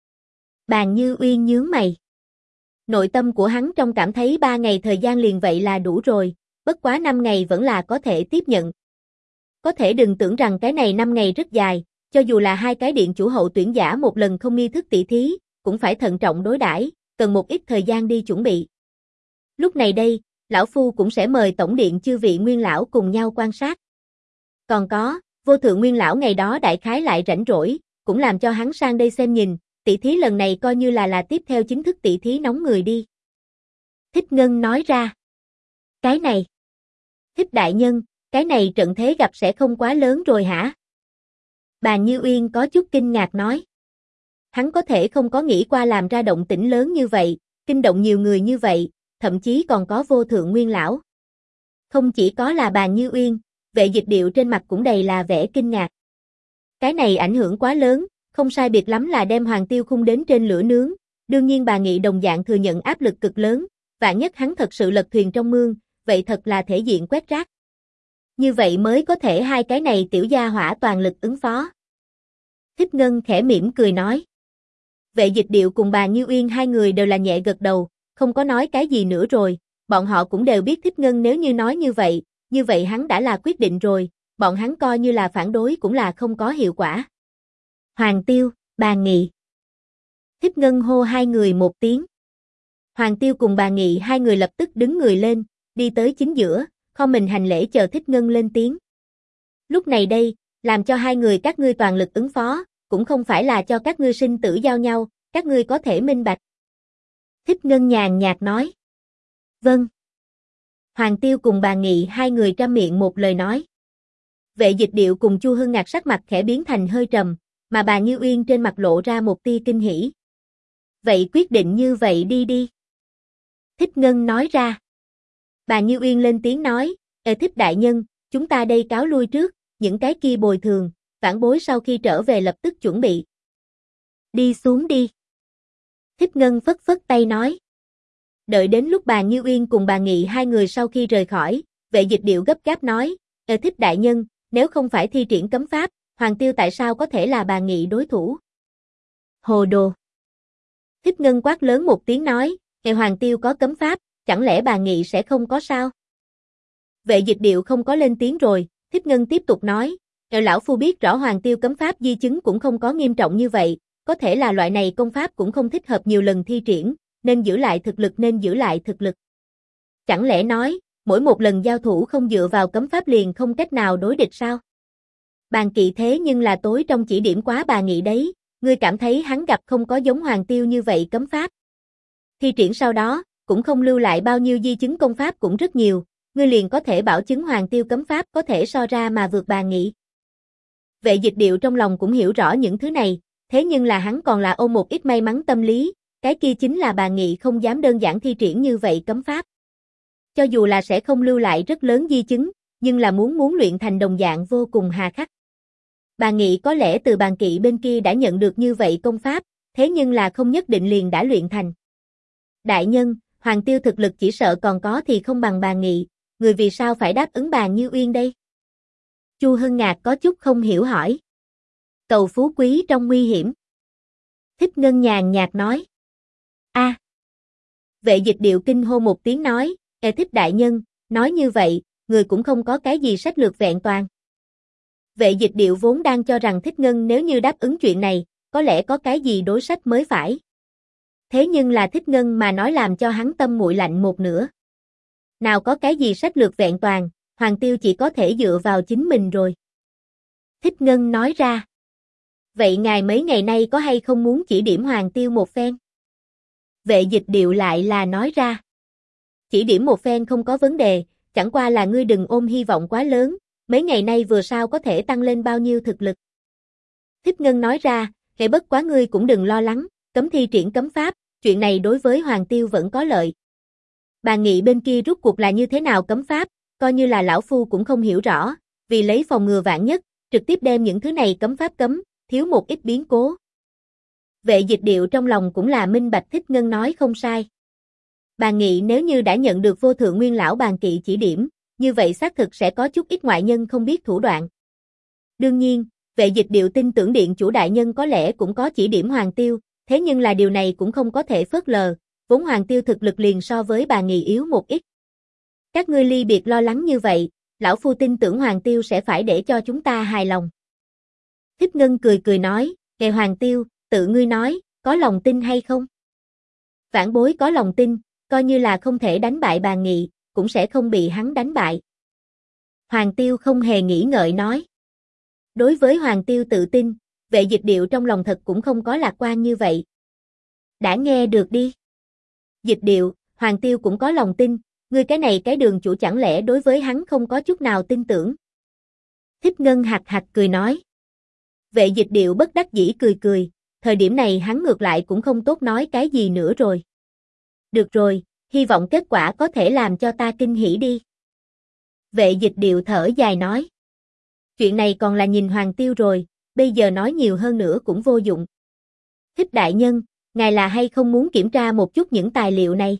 Bàn Như Uyên nhướng mày. Nội tâm của hắn trong cảm thấy 3 ngày thời gian liền vậy là đủ rồi, bất quá 5 ngày vẫn là có thể tiếp nhận. Có thể đừng tưởng rằng cái này 5 ngày rất dài, cho dù là hai cái điện chủ hậu tuyển giả một lần không nghi thức tỷ thí, cũng phải thận trọng đối đãi, cần một ít thời gian đi chuẩn bị. Lúc này đây, lão phu cũng sẽ mời tổng điện chư vị nguyên lão cùng nhau quan sát. Còn có, Vô Thượng Nguyên lão ngày đó đại khái lại rảnh rỗi, cũng làm cho hắn sang đây xem nhìn, tỷ thí lần này coi như là tiếp theo chính thức tỷ thí nóng người đi. Thích Ngân nói ra. Cái này. Thích đại nhân, Cái này trận thế gặp sẽ không quá lớn rồi hả? Bà Như Uyên có chút kinh ngạc nói. Hắn có thể không có nghĩ qua làm ra động tĩnh lớn như vậy, kinh động nhiều người như vậy, thậm chí còn có Vô Thượng Nguyên lão. Không chỉ có là bà Như Uyên, Vệ Dịch Điệu trên mặt cũng đầy là vẻ kinh ngạc. Cái này ảnh hưởng quá lớn, không sai biệt lắm là đem Hoàng Tiêu Khung đến trên lửa nướng, đương nhiên bà Nghị đồng dạng thừa nhận áp lực cực lớn, vạn nhất hắn thật sự lật thuyền trong mương, vậy thật là thể diện quét rác. Như vậy mới có thể hai cái này tiểu gia hỏa toàn lực ứng phó. Thích Ngân khẽ mỉm cười nói. Vệ Dịch Điệu cùng bà Như Uyên hai người đều là nhẹ gật đầu, không có nói cái gì nữa rồi, bọn họ cũng đều biết Thích Ngân nếu như nói như vậy hắn đã là quyết định rồi, bọn hắn coi như là phản đối cũng là không có hiệu quả. Hoàng Tiêu, bà Nghị. Thích Ngân hô hai người một tiếng. Hoàng Tiêu cùng bà Nghị hai người lập tức đứng người lên, đi tới chính giữa, không mình hành lễ chờ Thích Ngân lên tiếng. Lúc này đây, làm cho hai người các ngươi toàn lực ứng phó, cũng không phải là cho các ngươi sinh tử giao nhau, các ngươi có thể minh bạch. Thích Ngân nhàn nhạt nói. Vâng. Hoàng Tiêu cùng bà Nghị hai người trăm miệng một lời nói. Vệ Dịch Điệu cùng Chu Hưng Ngạc sắc mặt khẽ biến thành hơi trầm, mà bà Như Uyên trên mặt lộ ra một tia kinh hỉ. Vậy quyết định như vậy đi. Thích Ngân nói ra. Bà Như Uyên lên tiếng nói, Thích đại nhân, chúng ta đây cáo lui trước, những cái kia bồi thường, vãn bối sau khi trở về lập tức chuẩn bị. Đi xuống đi. Thích Ngân phất phất tay nói. Đợi đến lúc bà Như Uyên cùng bà Nghị hai người sau khi rời khỏi, Vệ Dịch Điệu gấp gáp nói, Thích đại nhân, nếu không phải thi triển cấm pháp, Hoàng Tiêu tại sao có thể là bà Nghị đối thủ? Hồ đồ. Thích Ngân quát lớn một tiếng nói, Hoàng Tiêu có cấm pháp, chẳng lẽ bà Nghị sẽ không có sao? Vệ Dịch Điệu không có lên tiếng rồi, Thích Ngân tiếp tục nói, lão phu biết rõ Hoàng Tiêu cấm pháp di chứng cũng không có nghiêm trọng như vậy, có thể là loại này công pháp cũng không thích hợp nhiều lần thi triển, nên giữ lại thực lực. Chẳng lẽ nói, mỗi một lần giao thủ không dựa vào cấm pháp liền không cách nào đối địch sao? Bàn Kỵ thế nhưng là tối trong chỉ điểm quá bà Nghị đấy, ngươi cảm thấy hắn gặp không có giống Hoàng Tiêu như vậy cấm pháp. Thi triển sau đó, cũng không lưu lại bao nhiêu di chứng công pháp cũng rất nhiều, ngươi liền có thể bảo chứng Hoàng Tiêu cấm pháp có thể so ra mà vượt bà Nghị. Vệ Dịch Điệu trong lòng cũng hiểu rõ những thứ này, thế nhưng là hắn còn là ôm một ít may mắn tâm lý, cái kia chính là bà Nghị không dám đơn giản thi triển như vậy cấm pháp. Cho dù là sẽ không lưu lại rất lớn di chứng, nhưng là muốn luyện thành đồng dạng vô cùng hà khắc. Bà Nghị có lẽ từ Bàn Kỵ bên kia đã nhận được như vậy công pháp, thế nhưng là không nhất định liền đã luyện thành. Đại nhân, Hoàng Tiêu thực lực chỉ sợ còn có thì không bằng bà Nghị, người vì sao phải đáp ứng bà Như Uyên đây? Chu Hưng Ngạc có chút không hiểu hỏi. Cầu phú quý trong nguy hiểm. Thích Ngân nhàn nhạt nói. A. Vệ Dịch Điệu kinh hô một tiếng nói, Thích đại nhân, nói như vậy, người cũng không có cái gì sách lược vẹn toàn. Vệ Dịch Điệu vốn đang cho rằng Thích Ngân nếu như đáp ứng chuyện này, có lẽ có cái gì đối sách mới phải. Thế nhưng là Thích Ngân mà nói làm cho hắn tâm nguội lạnh một nửa. Nào có cái gì sách lược vẹn toàn, Hoàng Tiêu chỉ có thể dựa vào chính mình rồi. Thích Ngân nói ra. Vậy ngài mấy ngày nay có hay không muốn chỉ điểm Hoàng Tiêu một phen? Vệ Dịch Điệu lại là nói ra. Chỉ điểm một phen không có vấn đề, chẳng qua là ngươi đừng ôm hy vọng quá lớn, mấy ngày nay vừa sao có thể tăng lên bao nhiêu thực lực. Thích Ngân nói ra, bất quá ngươi cũng đừng lo lắng, cấm thi triển cấm pháp, chuyện này đối với Hoàng Tiêu vẫn có lợi. Bà Nghị bên kia rút cuộc là như thế nào cấm pháp, coi như là lão phu cũng không hiểu rõ, vì lấy phòng ngừa vạn nhất, trực tiếp đem những thứ này cấm pháp cấm, thiếu một ít biến cố. Vệ Dịch Điệu trong lòng cũng là minh bạch Thích Ngân nói không sai. Bà Nghị nếu như đã nhận được Vô Thượng Nguyên lão Bàn Kỵ chỉ điểm, như vậy xác thực sẽ có chút ít ngoại nhân không biết thủ đoạn. Đương nhiên, Vệ Dịch Điệu tin tưởng điện chủ đại nhân có lẽ cũng có chỉ điểm Hoàng Tiêu, thế nhưng là điều này cũng không có thể phớt lờ, vốn Hoàng Tiêu thực lực liền so với bà Nghị yếu một ít. Các ngươi ly biệt lo lắng như vậy, lão phu tin tưởng Hoàng Tiêu sẽ phải để cho chúng ta hài lòng. Thích Ngân cười nói, Hoàng Tiêu, tự ngươi nói, có lòng tin hay không? Vãn bối có lòng tin, coi như là không thể đánh bại bà Nghị, cũng sẽ không bị hắn đánh bại. Hoàng Tiêu không hề nghĩ ngợi nói. Đối với Hoàng Tiêu tự tin, Vệ Dịch Điệu trong lòng thật cũng không có lạc quan như vậy. Đã nghe được đi. Dịch Điệu, Hoàng Tiêu cũng có lòng tin, ngươi cái này cái đường chủ chẳng lẽ đối với hắn không có chút nào tin tưởng? Thích Ngân hạc hạc cười nói. Vệ Dịch Điệu bất đắc dĩ cười cười, thời điểm này hắn ngược lại cũng không tốt nói cái gì nữa rồi. Được rồi, hy vọng kết quả có thể làm cho ta kinh hỉ đi. Vệ Dịch Điệu thở dài nói. Chuyện này còn là nhìn Hoàng Tiêu rồi, bây giờ nói nhiều hơn nữa cũng vô dụng. Thích đại nhân, ngài là hay không muốn kiểm tra một chút những tài liệu này?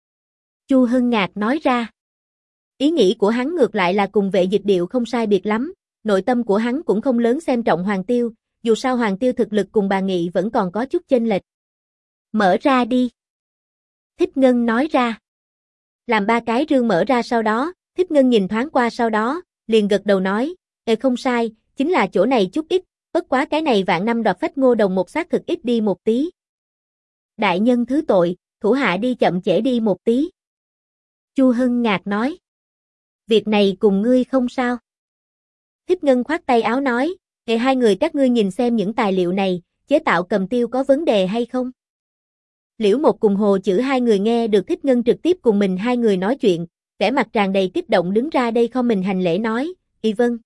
Chu Hưng Ngạc nói ra. Ý nghĩ của hắn ngược lại là cùng Vệ Dịch Điệu không sai biệt lắm, nội tâm của hắn cũng không lớn xem trọng Hoàng Tiêu, dù sao Hoàng Tiêu thực lực cùng bà Nghị vẫn còn có chút chênh lệch. Mở ra đi. Thích Ngân nói ra. Làm 3 cái rương mở ra sau đó, Thích Ngân nhìn thoáng qua sau đó, liền gật đầu nói, không sai, chính là chỗ này chút ít, bất quá cái này vạn năm đoạt phách ngô đồng một xác thực ít đi một tí. Đại nhân thứ tội, thủ hạ đi chậm trễ đi một tí. Chu Hưng Ngạc nói. Việc này cùng ngươi không sao. Thích Ngân khoát tay áo nói, hai người các ngươi nhìn xem những tài liệu này, chế tạo cầm tiêu có vấn đề hay không? Liễu Một cùng Hồ Chữ hai người nghe được Thích Ngân trực tiếp cùng mình hai người nói chuyện, vẻ mặt tràn đầy kích động đứng ra đây không mình hành lễ nói, vâng.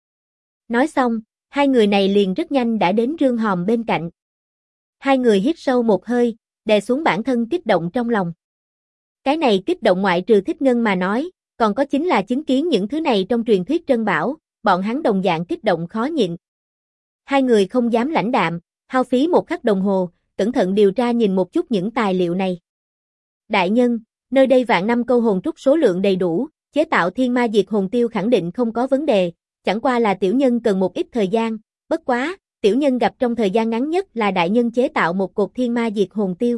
Nói xong, hai người này liền rất nhanh đã đến rương hòm bên cạnh. Hai người hít sâu một hơi, đè xuống bản thân kích động trong lòng. Cái này kích động ngoại trừ Thích Ngân mà nói, còn có chính là chứng kiến những thứ này trong truyền thuyết Trân Bảo, bọn hắn đồng dạng kích động khó nhịn. Hai người không dám lãnh đạm, hao phí một khắc đồng hồ, cẩn thận điều tra nhìn một chút những tài liệu này. Đại nhân, nơi đây vạn năm câu hồn trúc số lượng đầy đủ, chế tạo thiên ma diệt hồn tiêu khẳng định không có vấn đề, chẳng qua là tiểu nhân cần một ít thời gian, bất quá, tiểu nhân gặp trong thời gian ngắn nhất là đại nhân chế tạo một cột thiên ma diệt hồn tiêu.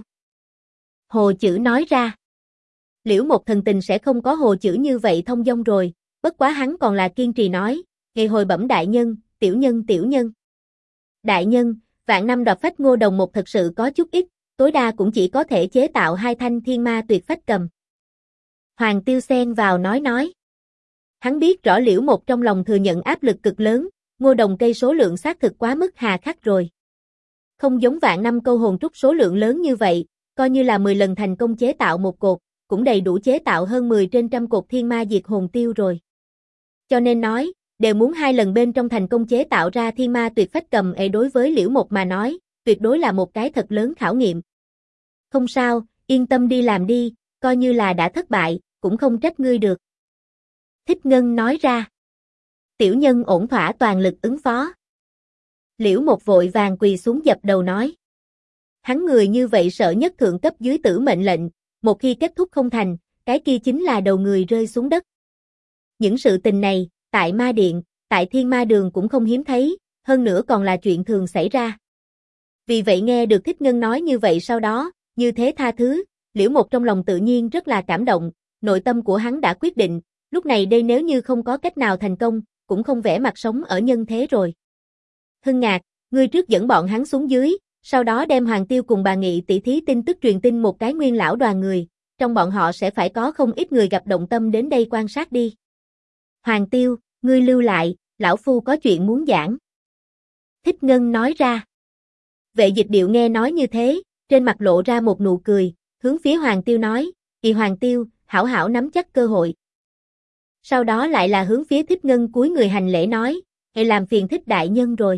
Hồ Chữ nói ra. Liễu Một thần tình sẽ không có Hồ Chữ như vậy thông dong rồi, bất quá hắn còn là kiên trì nói, ngày hồi bẩm đại nhân, tiểu nhân. Đại nhân, vạn năm đoạt phách ngô đồng một thật sự có chút ít, tối đa cũng chỉ có thể chế tạo 2 thanh thiên ma tuyệt phách cầm. Hoàng Tiêu xen vào nói. Hắn biết rõ Liễu Một trong lòng thừa nhận áp lực cực lớn, ngô đồng cây số lượng xác thực quá mức hà khắc rồi. Không giống vạn năm câu hồn trúc số lượng lớn như vậy, coi như là 10 lần thành công chế tạo một cột, cũng đầy đủ chế tạo hơn 10 trên trăm cột thiên ma diệt hồn tiêu rồi. Cho nên nói, đều muốn 2 lần bên trong thành công chế tạo ra thiên ma tuyệt phách cầm đối với Liễu Một mà nói, tuyệt đối là một cái thật lớn khảo nghiệm. Không sao, yên tâm đi làm đi, coi như là đã thất bại, cũng không trách ngươi được. Thích Ngân nói ra. Tiểu nhân ổn thỏa toàn lực ứng phó. Liễu Một vội vàng quỳ xuống dập đầu nói. Hắn người như vậy sợ nhất thượng cấp dưới tử mệnh lệnh, một khi kết thúc không thành, cái kia chính là đầu người rơi xuống đất. Những sự tình này, tại Ma Điện, tại Thiên Ma Đường cũng không hiếm thấy, hơn nữa còn là chuyện thường xảy ra. Vì vậy nghe được Thích Ngân nói như vậy sau đó, như thế tha thứ, Liễu Một trong lòng tự nhiên rất là cảm động, nội tâm của hắn đã quyết định, lúc này đây nếu như không có cách nào thành công, cũng không vẽ mặt sống ở nhân thế rồi. Hưng Ngạc, ngươi trước dẫn bọn hắn xuống dưới, sau đó đem Hoàng Tiêu cùng bà Nghị tỷ thí tin tức truyền tin một cái nguyên lão đoàn người, trong bọn họ sẽ phải có không ít người gặp động tâm đến đây quan sát đi. Hoàng Tiêu, ngươi lưu lại, lão phu có chuyện muốn giảng. Thích Ngân nói ra. Vệ Dịch Điệu nghe nói như thế, trên mặt lộ ra một nụ cười, hướng phía Hoàng Tiêu nói, Hoàng Tiêu, hảo hảo nắm chắc cơ hội. Sau đó lại là hướng phía Thích Ngân cúi người hành lễ nói, làm phiền Thích đại nhân rồi.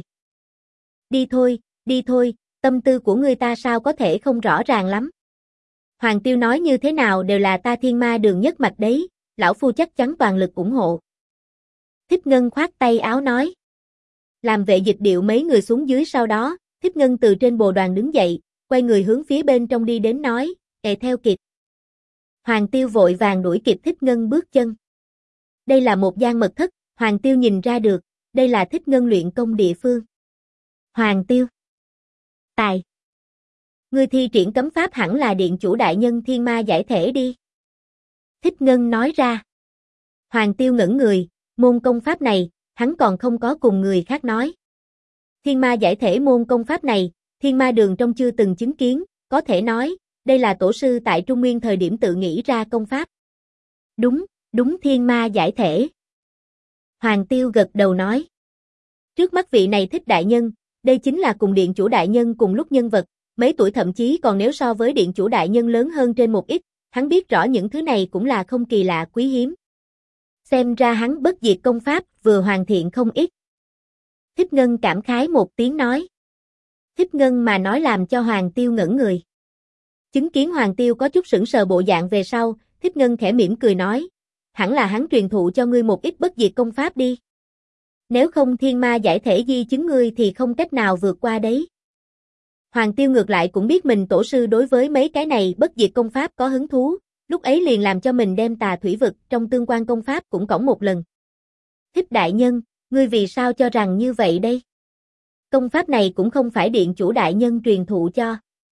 Đi thôi, tâm tư của ngươi ta sao có thể không rõ ràng lắm. Hoàng Tiêu nói như thế nào đều là ta Thiên Ma Đường nhất mạch đấy, lão phu chắc chắn toàn lực ủng hộ. Thích Ngân khoát tay áo nói. Làm Vệ Dịch Điệu mấy người xuống dưới sau đó, Thích Ngân từ trên bồ đoàn đứng dậy, quay người hướng phía bên trong đi đến nói, theo kịp. Hoàng Tiêu vội vàng đuổi kịp Thích Ngân bước chân. Đây là một gian mật thất, Hoàng Tiêu nhìn ra được, đây là Thích Ngân luyện công địa phương. Hoàng Tiêu. Tài. Ngươi thi triển cấm pháp hẳn là điện chủ đại nhân thiên ma giải thể đi. Thích Ngân nói ra. Hoàng Tiêu ngẩn người, môn công pháp này, hắn còn không có cùng người khác nói. Thiên ma giải thể môn công pháp này, Thiên Ma Đường trong chưa từng chứng kiến, có thể nói, đây là tổ sư tại Trung Nguyên thời điểm tự nghĩ ra công pháp. Đúng thiên ma giải thể. Hoàng Tiêu gật đầu nói. Trước mắt vị này Thích đại nhân, đây chính là cùng điện chủ đại nhân cùng lúc nhân vật, mấy tuổi thậm chí còn nếu so với điện chủ đại nhân lớn hơn trên một ít, hắn biết rõ những thứ này cũng là không kỳ lạ quý hiếm. Xem ra hắn bất diệt công pháp vừa hoàn thiện không ít. Thích Ngân cảm khái một tiếng nói. Thích Ngân mà nói làm cho Hoàng Tiêu ngẩn người. Chứng kiến Hoàng Tiêu có chút sững sờ bộ dạng về sau, Thích Ngân khẽ mỉm cười nói, hẳn là hắn truyền thụ cho ngươi một ít bất diệt công pháp đi. Nếu không thiên ma giải thể di chứng ngươi thì không cách nào vượt qua đấy. Hoàng Tiêu ngược lại cũng biết mình tổ sư đối với mấy cái này bất diệt công pháp có hứng thú, lúc ấy liền làm cho mình đem Tà Thủy Vực trong tương quan công pháp cũng cõng một lần. Thích đại nhân, ngươi vì sao cho rằng như vậy đây? Công pháp này cũng không phải điện chủ đại nhân truyền thụ cho.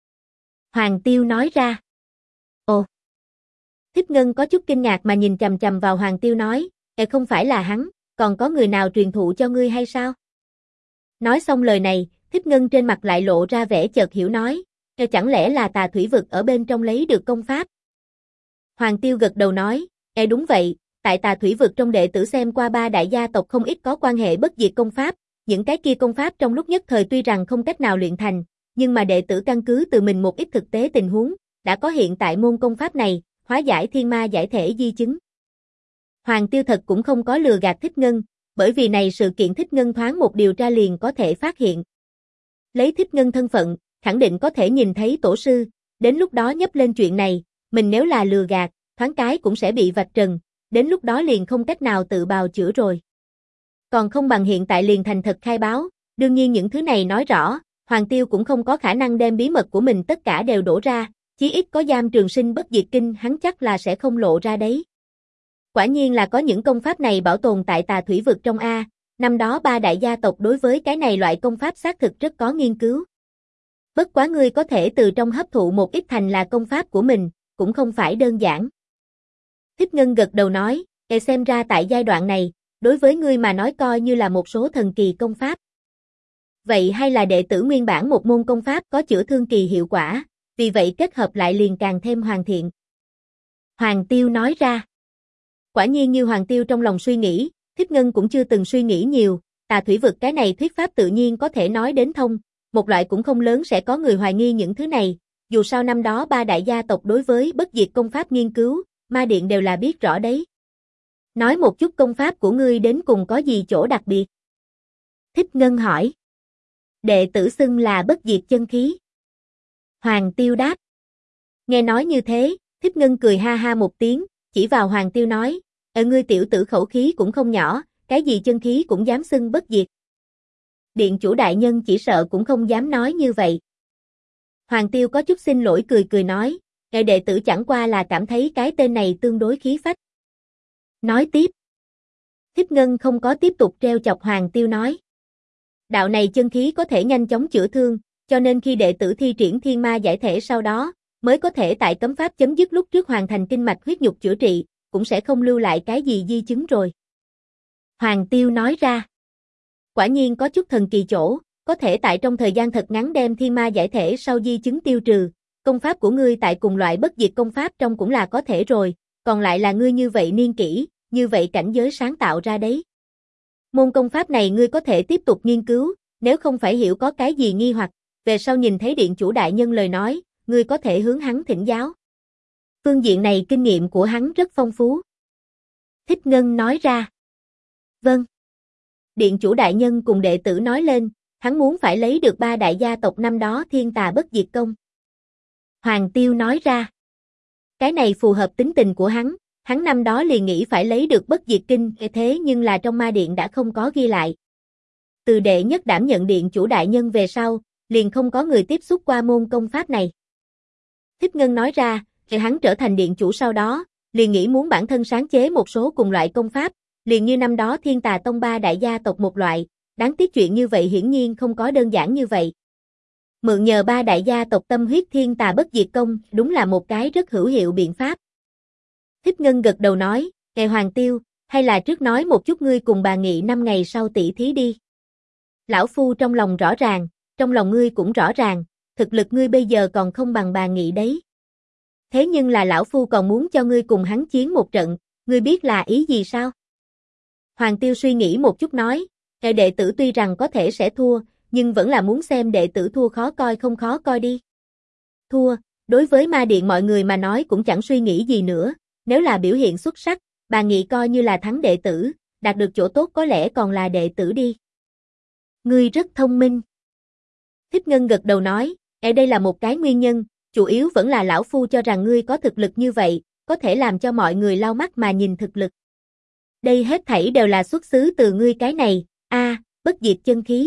Hoàng Tiêu nói ra. Ồ. Thích Ngân có chút kinh ngạc mà nhìn chằm chằm vào Hoàng Tiêu nói, không phải là hắn, còn có người nào truyền thụ cho ngươi hay sao? Nói xong lời này, Thích Ngân trên mặt lại lộ ra vẻ chợt hiểu nói, chẳng lẽ là Tà Thủy Vực ở bên trong lấy được công pháp? Hoàng Tiêu gật đầu nói, đúng vậy, tại Tà Thủy Vực trong đệ tử xem qua 3 đại gia tộc không ít có quan hệ bất diệt công pháp, những cái kia công pháp trong lúc nhất thời tuy rằng không cách nào luyện thành, nhưng mà đệ tử căn cứ từ mình một ít thực tế tình huống, đã có hiện tại môn công pháp này, hóa giải thiên ma giải thể di chứng. Hoàng Tiêu thật cũng không có lừa gạt Thích Ngân, bởi vì này sự kiện Thích Ngân thoáng một điều tra liền có thể phát hiện. Lấy Thích Ngân thân phận, khẳng định có thể nhìn thấy tổ sư, đến lúc đó nhấp lên chuyện này, mình nếu là lừa gạt, thoáng cái cũng sẽ bị vạch trần, đến lúc đó liền không cách nào tự bào chữa rồi. Còn không bằng hiện tại liền thành thật khai báo, đương nhiên những thứ này nói rõ, Hoàng Tiêu cũng không có khả năng đem bí mật của mình tất cả đều đổ ra, chí ít có Giam Trường Sinh bất diệt kinh hắn chắc là sẽ không lộ ra đấy. Quả nhiên là có những công pháp này bảo tồn tại Tà Thủy Vực trong A, năm đó 3 đại gia tộc đối với cái này loại công pháp xác thực rất có nghiên cứu. Bất quá ngươi có thể từ trong hấp thụ một ít thành là công pháp của mình, cũng không phải đơn giản. Thích Ngân gật đầu nói, xem ra tại giai đoạn này, đối với ngươi mà nói coi như là một số thần kỳ công pháp. Vậy hay là đệ tử nguyên bản một môn công pháp có chữa thương kỳ hiệu quả, vì vậy kết hợp lại liền càng thêm hoàn thiện. Hoàng Tiêu nói ra. Quả nhiên như Hoàng Tiêu trong lòng suy nghĩ, Thích Ngân cũng chưa từng suy nghĩ nhiều, Tà Thủy Vực cái này thuyết pháp tự nhiên có thể nói đến thông, một loại cũng không lớn sẽ có người hoài nghi những thứ này, dù sao năm đó 3 đại gia tộc đối với bất diệt công pháp nghiên cứu, Ma Điện đều là biết rõ đấy. Nói một chút công pháp của ngươi đến cùng có gì chỗ đặc biệt? Thích Ngân hỏi. Đệ tử xưng là bất diệt chân khí. Hoàng Tiêu đáp. Nghe nói như thế, Thích Ngân cười ha ha một tiếng, chỉ vào Hoàng Tiêu nói, ngươi tiểu tử khẩu khí cũng không nhỏ, cái gì chân khí cũng dám xưng bất diệt. Điện chủ đại nhân chỉ sợ cũng không dám nói như vậy. Hoàng Tiêu có chút xin lỗi cười cười nói, đệ tử chẳng qua là cảm thấy cái tên này tương đối khí phách. Nói tiếp. Thích Ngân không có tiếp tục treo chọc Hoàng Tiêu nói. Đạo này chân khí có thể nhanh chóng chữa thương, cho nên khi đệ tử thi triển thiên ma giải thể sau đó, mới có thể tại cấm pháp chấm dứt lúc trước hoàn thành kinh mạch huyết nhục chữa trị, cũng sẽ không lưu lại cái gì di chứng rồi. Hoàng Tiêu nói ra. Quả nhiên có chút thần kỳ chỗ, có thể tại trong thời gian thật ngắn đem thiên ma giải thể sau di chứng tiêu trừ, công pháp của ngươi tại cùng loại bất diệt công pháp trong cũng là có thể rồi, còn lại là ngươi như vậy niên kỷ, như vậy cảnh giới sáng tạo ra đấy. Môn công pháp này ngươi có thể tiếp tục nghiên cứu, nếu không phải hiểu có cái gì nghi hoặc, về sau nhìn thấy điện chủ đại nhân lời nói, ngươi có thể hướng hắn thỉnh giáo. Phương diện này kinh nghiệm của hắn rất phong phú. Thích Ngân nói ra. Vâng. Điện chủ đại nhân cùng đệ tử nói lên, hắn muốn phải lấy được 3 đại gia tộc năm đó thiên tà bất diệt công. Hoàng Tiêu nói ra. Cái này phù hợp tính tình của hắn năm đó liền nghĩ phải lấy được bất diệt kinh, thế nhưng là trong Ma Điện đã không có ghi lại. Từ đệ nhất đảm nhận điện chủ đại nhân về sau, liền không có người tiếp xúc qua môn công pháp này. Thích Ngân nói ra, hắn trở thành điện chủ sau đó, liền nghĩ muốn bản thân sáng chế một số cùng loại công pháp, liền như năm đó Thiên Tà Tông 3 đại gia tộc một loại, đáng tiếc chuyện như vậy hiển nhiên không có đơn giản như vậy. Mượn nhờ 3 đại gia tộc tâm huyết thiên tà bất diệt công, đúng là một cái rất hữu hiệu biện pháp. Thích Ngân gật đầu nói, Hoàng Tiêu, hay là trước nói một chút ngươi cùng bà Nghị 5 ngày sau tỷ thí đi. Lão Phu trong lòng rõ ràng, trong lòng ngươi cũng rõ ràng, thực lực ngươi bây giờ còn không bằng bà Nghị đấy. Thế nhưng là Lão Phu còn muốn cho ngươi cùng hắn chiến một trận, ngươi biết là ý gì sao? Hoàng Tiêu suy nghĩ một chút nói, đệ tử tuy rằng có thể sẽ thua, nhưng vẫn là muốn xem đệ tử thua khó coi không khó coi đi. Thua, Đối với ma điện mọi người mà nói cũng chẳng suy nghĩ gì nữa, nếu là biểu hiện xuất sắc, bà nghĩ coi như là thắng đệ tử, đạt được chỗ tốt có lẽ còn là đệ tử đi. Ngươi rất thông minh. Thích Ngân gật đầu nói, đây là một cái nguyên nhân, chủ yếu vẫn là lão phu cho rằng ngươi có thực lực như vậy, có thể làm cho mọi người lau mắt mà nhìn thực lực. Đây hết thảy đều là xuất xứ từ ngươi cái này, bất diệt chân khí.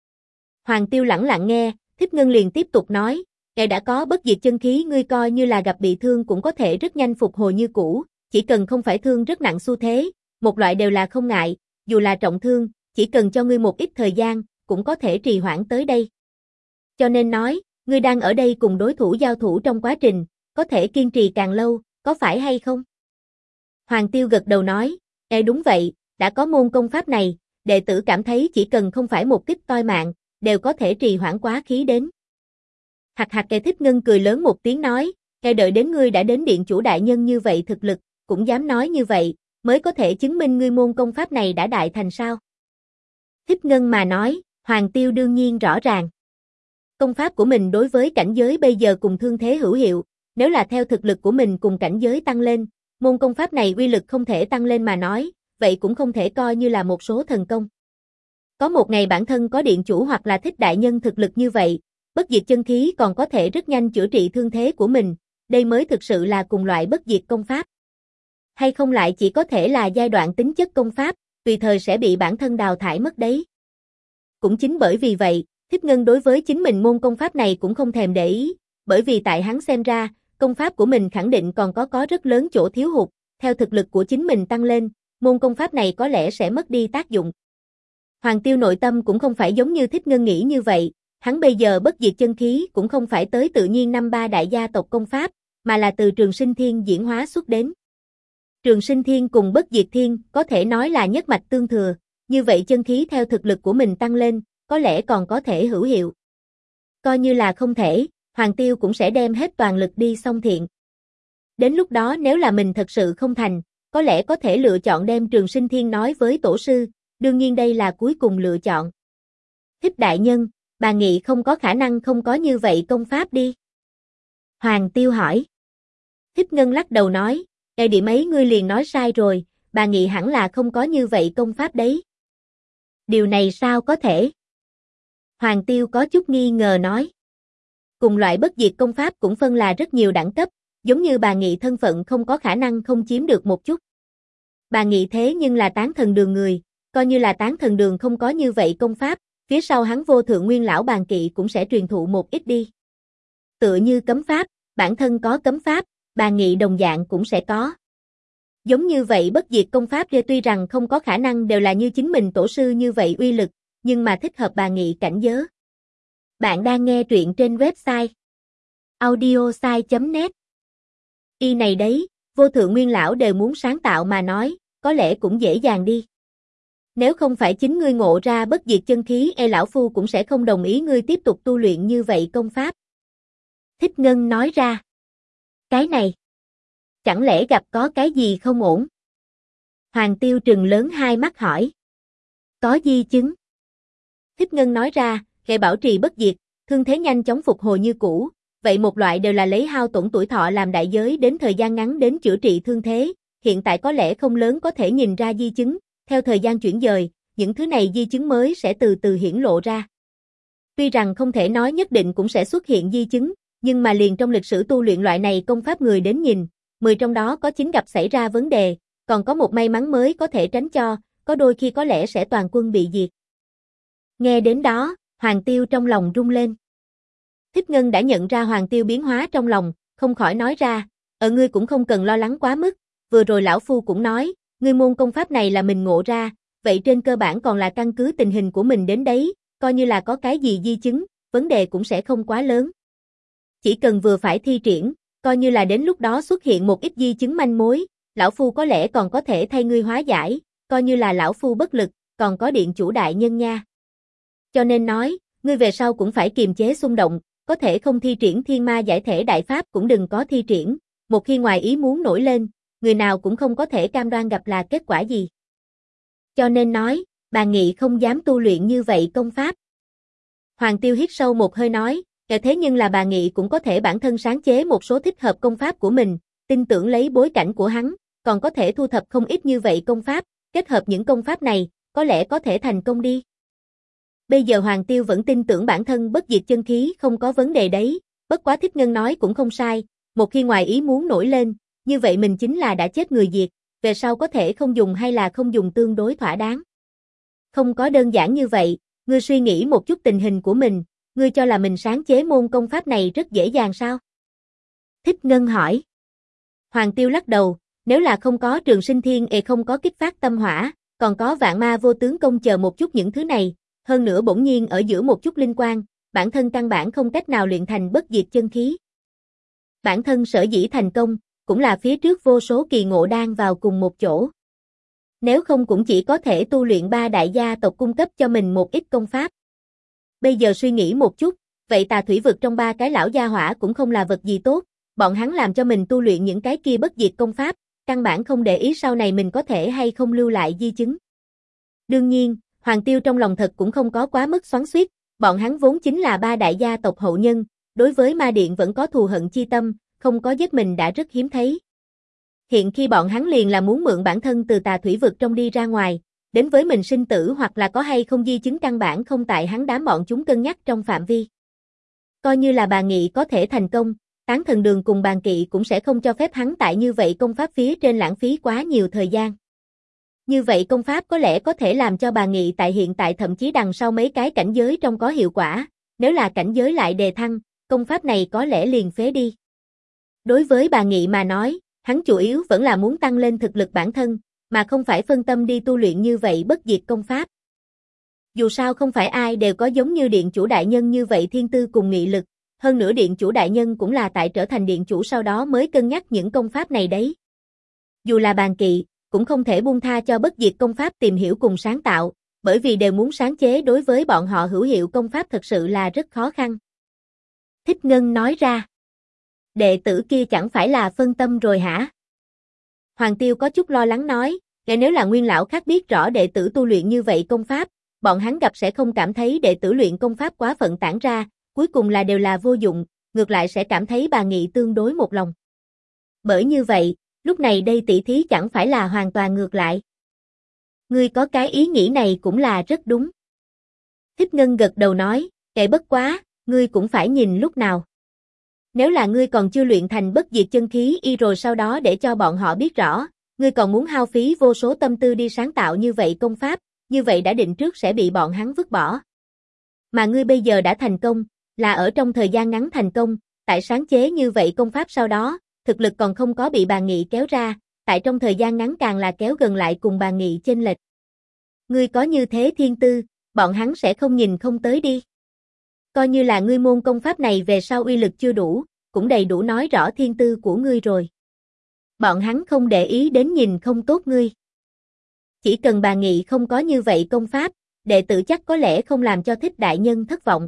Hoàng Tiêu lẳng lặng nghe, Thích Ngân liền tiếp tục nói, đã có bất diệt chân khí ngươi coi như là gặp bị thương cũng có thể rất nhanh phục hồi như cũ, chỉ cần không phải thương rất nặng xu thế, một loại đều là không ngại, dù là trọng thương, chỉ cần cho ngươi một ít thời gian, cũng có thể trì hoãn tới đây. Cho nên nói, ngươi đang ở đây cùng đối thủ giao thủ trong quá trình, có thể kiên trì càng lâu, có phải hay không? Hoàng Tiêu gật đầu nói, đúng vậy, đã có môn công pháp này, đệ tử cảm thấy chỉ cần không phải một kích toi mạng, đều có thể trì hoãn quá khí đến. Hạc hạc Thích Ngân cười lớn một tiếng nói, đợi đến ngươi đã đến điện chủ đại nhân như vậy thực lực, cũng dám nói như vậy, mới có thể chứng minh ngươi môn công pháp này đã đại thành sao. Thích Ngân mà nói, Hoàng Tiêu đương nhiên rõ ràng. Công pháp của mình đối với cảnh giới bây giờ cùng thương thế hữu hiệu, nếu là theo thực lực của mình cùng cảnh giới tăng lên, môn công pháp này uy lực không thể tăng lên mà nói, vậy cũng không thể coi như là một số thần công. Có một ngày bản thân có điện chủ hoặc là Thích đại nhân thực lực như vậy, bất diệt chân khí còn có thể rất nhanh chữa trị thương thế của mình, đây mới thực sự là cùng loại bất diệt công pháp. Hay không lại chỉ có thể là giai đoạn tính chất công pháp, tùy thời sẽ bị bản thân đào thải mất đấy. Cũng chính bởi vì vậy, Thích Ngân đối với chính mình môn công pháp này cũng không thèm để ý, bởi vì tại hắn xem ra, công pháp của mình khẳng định còn có rất lớn chỗ thiếu hụt, theo thực lực của chính mình tăng lên, môn công pháp này có lẽ sẽ mất đi tác dụng. Hoàng Tiêu nội tâm cũng không phải giống như Thích Ngân nghĩ như vậy, hắn bây giờ bất diệt chân khí cũng không phải tới tự nhiên năm ba đại gia tộc công pháp, mà là từ Trường Sinh Thiên diễn hóa xuất đến. Trường Sinh Thiên cùng bất diệt thiên có thể nói là nhất mạch tương thừa, như vậy chân khí theo thực lực của mình tăng lên, có lẽ còn có thể hữu hiệu. Coi như là không thể, Hoàng Tiêu cũng sẽ đem hết toàn lực đi xong thiện. Đến lúc đó nếu là mình thật sự không thành, có lẽ có thể lựa chọn đem Trường Sinh Thiên nói với tổ sư, đương nhiên đây là cuối cùng lựa chọn. Thích đại nhân, bà nghĩ không có khả năng không có như vậy công pháp đi. Hoàng Tiêu hỏi. Thích Ngân lắc đầu nói, điểm ấy ngươi liền nói sai rồi, bà nghĩ hẳn là không có như vậy công pháp đấy. Điều này sao có thể? Hoàng Tiêu có chút nghi ngờ nói. Cùng loại bất diệt công pháp cũng phân là rất nhiều đẳng cấp, giống như bà Nghị thân phận không có khả năng không chiếm được một chút. Bà Nghị thế nhưng là tán thần đường người, coi như là tán thần đường không có như vậy công pháp, phía sau hắn vô thượng nguyên lão bàn kỵ cũng sẽ truyền thụ một ít đi. Tựa như cấm pháp, bản thân có cấm pháp, bà Nghị đồng dạng cũng sẽ có. Giống như vậy bất diệt công pháp tuy rằng không có khả năng đều là như chính mình tổ sư như vậy uy lực, nhưng mà thích hợp bà Nghị cảnh giới. Bạn đang nghe truyện trên website audiosai.net. Y này đấy, vô thượng nguyên lão đều muốn sáng tạo mà nói, có lẽ cũng dễ dàng đi. Nếu không phải chính ngươi ngộ ra bất diệt chân khí, lão phu cũng sẽ không đồng ý ngươi tiếp tục tu luyện như vậy công pháp. Thích Ngân nói ra. Cái này, chẳng lẽ gặp có cái gì không ổn? Hoàng Tiêu trừng lớn hai mắt hỏi. Có di chứng? Thích Ngân nói ra, hệ bảo trì bất diệt, thương thế nhanh chóng phục hồi như cũ, vậy một loại đều là lấy hao tổn tuổi thọ làm đại giới đến thời gian ngắn đến chữa trị thương thế, hiện tại có lẽ không lớn có thể nhìn ra di chứng, theo thời gian chuyển dời, những thứ này di chứng mới sẽ từ từ hiển lộ ra. Tuy rằng không thể nói nhất định cũng sẽ xuất hiện di chứng, nhưng mà liền trong lịch sử tu luyện loại này công pháp người đến nhìn, 10 trong đó có 9 gặp xảy ra vấn đề, còn có một may mắn mới có thể tránh cho, có đôi khi có lẽ sẽ toàn quân bị diệt. Nghe đến đó, Hoàng Tiêu trong lòng rung lên. Thích Ngân đã nhận ra Hoàng Tiêu biến hóa trong lòng, không khỏi nói ra, ngươi cũng không cần lo lắng quá mức, vừa rồi lão phu cũng nói, ngươi môn công pháp này là mình ngộ ra, vậy trên cơ bản còn là căn cứ tình hình của mình đến đấy, coi như là có cái gì di chứng, vấn đề cũng sẽ không quá lớn. Chỉ cần vừa phải thi triển, coi như là đến lúc đó xuất hiện một ít di chứng manh mối, lão phu có lẽ còn có thể thay ngươi hóa giải, coi như là lão phu bất lực, còn có điện chủ đại nhân nha. Cho nên nói, ngươi về sau cũng phải kiềm chế xung động, có thể không thi triển thiên ma giải thể đại pháp cũng đừng có thi triển, một khi ngoài ý muốn nổi lên, người nào cũng không có thể cam đoan gặp là kết quả gì. Cho nên nói, bà Nghị không dám tu luyện như vậy công pháp. Hoàng Tiêu hít sâu một hơi nói, Thế nhưng là bà Nghị cũng có thể bản thân sáng chế một số thích hợp công pháp của mình, tin tưởng lấy bối cảnh của hắn, còn có thể thu thập không ít như vậy công pháp, kết hợp những công pháp này, có lẽ có thể thành công đi. Bây giờ Hoàng Tiêu vẫn tin tưởng bản thân bất diệt chân khí không có vấn đề đấy, bất quá Thích Ngân nói cũng không sai, một khi ngoài ý muốn nổi lên, như vậy mình chính là đã chết người diệt, về sau có thể không dùng hay là không dùng tương đối thỏa đáng. Không có đơn giản như vậy, ngươi suy nghĩ một chút tình hình của mình, ngươi cho là mình sáng chế môn công pháp này rất dễ dàng sao? Thích Ngân hỏi. Hoàng Tiêu lắc đầu, nếu là không có Trường Sinh Thiên không có kích phát tâm hỏa, còn có Vạn Ma Vô Tướng Công chờ một chút những thứ này, hơn nữa bỗng nhiên ở giữa một chút linh quan, bản thân căn bản không cách nào luyện thành bất diệt chân khí. Bản thân sở dĩ thành công, cũng là phía trước vô số kỳ ngộ đan vào cùng một chỗ. Nếu không cũng chỉ có thể tu luyện 3 đại gia tộc cung cấp cho mình một ít công pháp. Bây giờ suy nghĩ một chút, vậy Tà Thủy Vực trong 3 cái lão gia hỏa cũng không là vật gì tốt, bọn hắn làm cho mình tu luyện những cái kia bất diệt công pháp, căn bản không để ý sau này mình có thể hay không lưu lại di chứng. Đương nhiên, Hoàng Tiêu trong lòng thật cũng không có quá mức xoắn xuýt, bọn hắn vốn chính là 3 đại gia tộc hậu nhân, đối với Ma Điện vẫn có thù hận chi tâm, không có giết mình đã rất hiếm thấy. Hiện khi bọn hắn liền là muốn mượn bản thân từ Tà Thủy Vực trong đi ra ngoài, đến với mình sinh tử hoặc là có hay không di chứng căn bản không tại hắn đám bọn chúng cân nhắc trong phạm vi. Coi như là bà Nghị có thể thành công, Tán Thần Đường cùng Bàn Kỵ cũng sẽ không cho phép hắn tại như vậy công pháp phía trên lãng phí quá nhiều thời gian. Như vậy công pháp có lẽ có thể làm cho bà Nghị tại hiện tại thậm chí đằng sau mấy cái cảnh giới trong có hiệu quả, nếu là cảnh giới lại đề thăng, công pháp này có lẽ liền phế đi. Đối với bà Nghị mà nói, hắn chủ yếu vẫn là muốn tăng lên thực lực bản thân, mà không phải phân tâm đi tu luyện như vậy bất diệt công pháp. Dù sao không phải ai đều có giống như điện chủ đại nhân như vậy thiên tư cùng nghị lực, hơn nữa điện chủ đại nhân cũng là tại trở thành điện chủ sau đó mới cân nhắc những công pháp này đấy. Dù là Bàn Kỵ, cũng không thể buông tha cho bất diệt công pháp tìm hiểu cùng sáng tạo, bởi vì đều muốn sáng chế đối với bọn họ hữu hiệu công pháp thật sự là rất khó khăn. Thích Ngân nói ra. Đệ tử kia chẳng phải là phân tâm rồi hả? Hoàng Tiêu có chút lo lắng nói, nếu là Nguyên lão khác biết rõ đệ tử tu luyện như vậy công pháp, bọn hắn gặp sẽ không cảm thấy đệ tử luyện công pháp quá phận tản ra, cuối cùng là đều là vô dụng, ngược lại sẽ cảm thấy bà Nghị tương đối một lòng. Bởi như vậy, lúc này đây tỷ thí chẳng phải là hoàn toàn ngược lại. Ngươi có cái ý nghĩ này cũng là rất đúng. Thích Ngân gật đầu nói, bất quá, ngươi cũng phải nhìn lúc nào. Nếu là ngươi còn chưa luyện thành bất diệt chân khí rồi sau đó để cho bọn họ biết rõ, ngươi còn muốn hao phí vô số tâm tư đi sáng tạo như vậy công pháp, như vậy đã định trước sẽ bị bọn hắn vứt bỏ. Mà ngươi bây giờ đã thành công, là ở trong thời gian ngắn thành công, tại sáng chế như vậy công pháp sau đó, thực lực còn không có bị bà Nghị kéo ra, tại trong thời gian ngắn càng là kéo gần lại cùng bà Nghị chênh lệch. Ngươi có như thế thiên tư, bọn hắn sẽ không nhìn không tới đi. Coi như là ngươi môn công pháp này về sau uy lực chưa đủ, cũng đầy đủ nói rõ thiên tư của ngươi rồi. Bọn hắn không để ý đến nhìn không tốt ngươi. Chỉ cần bà Nghị không có như vậy công pháp, đệ tử chắc có lẽ không làm cho Thích đại nhân thất vọng.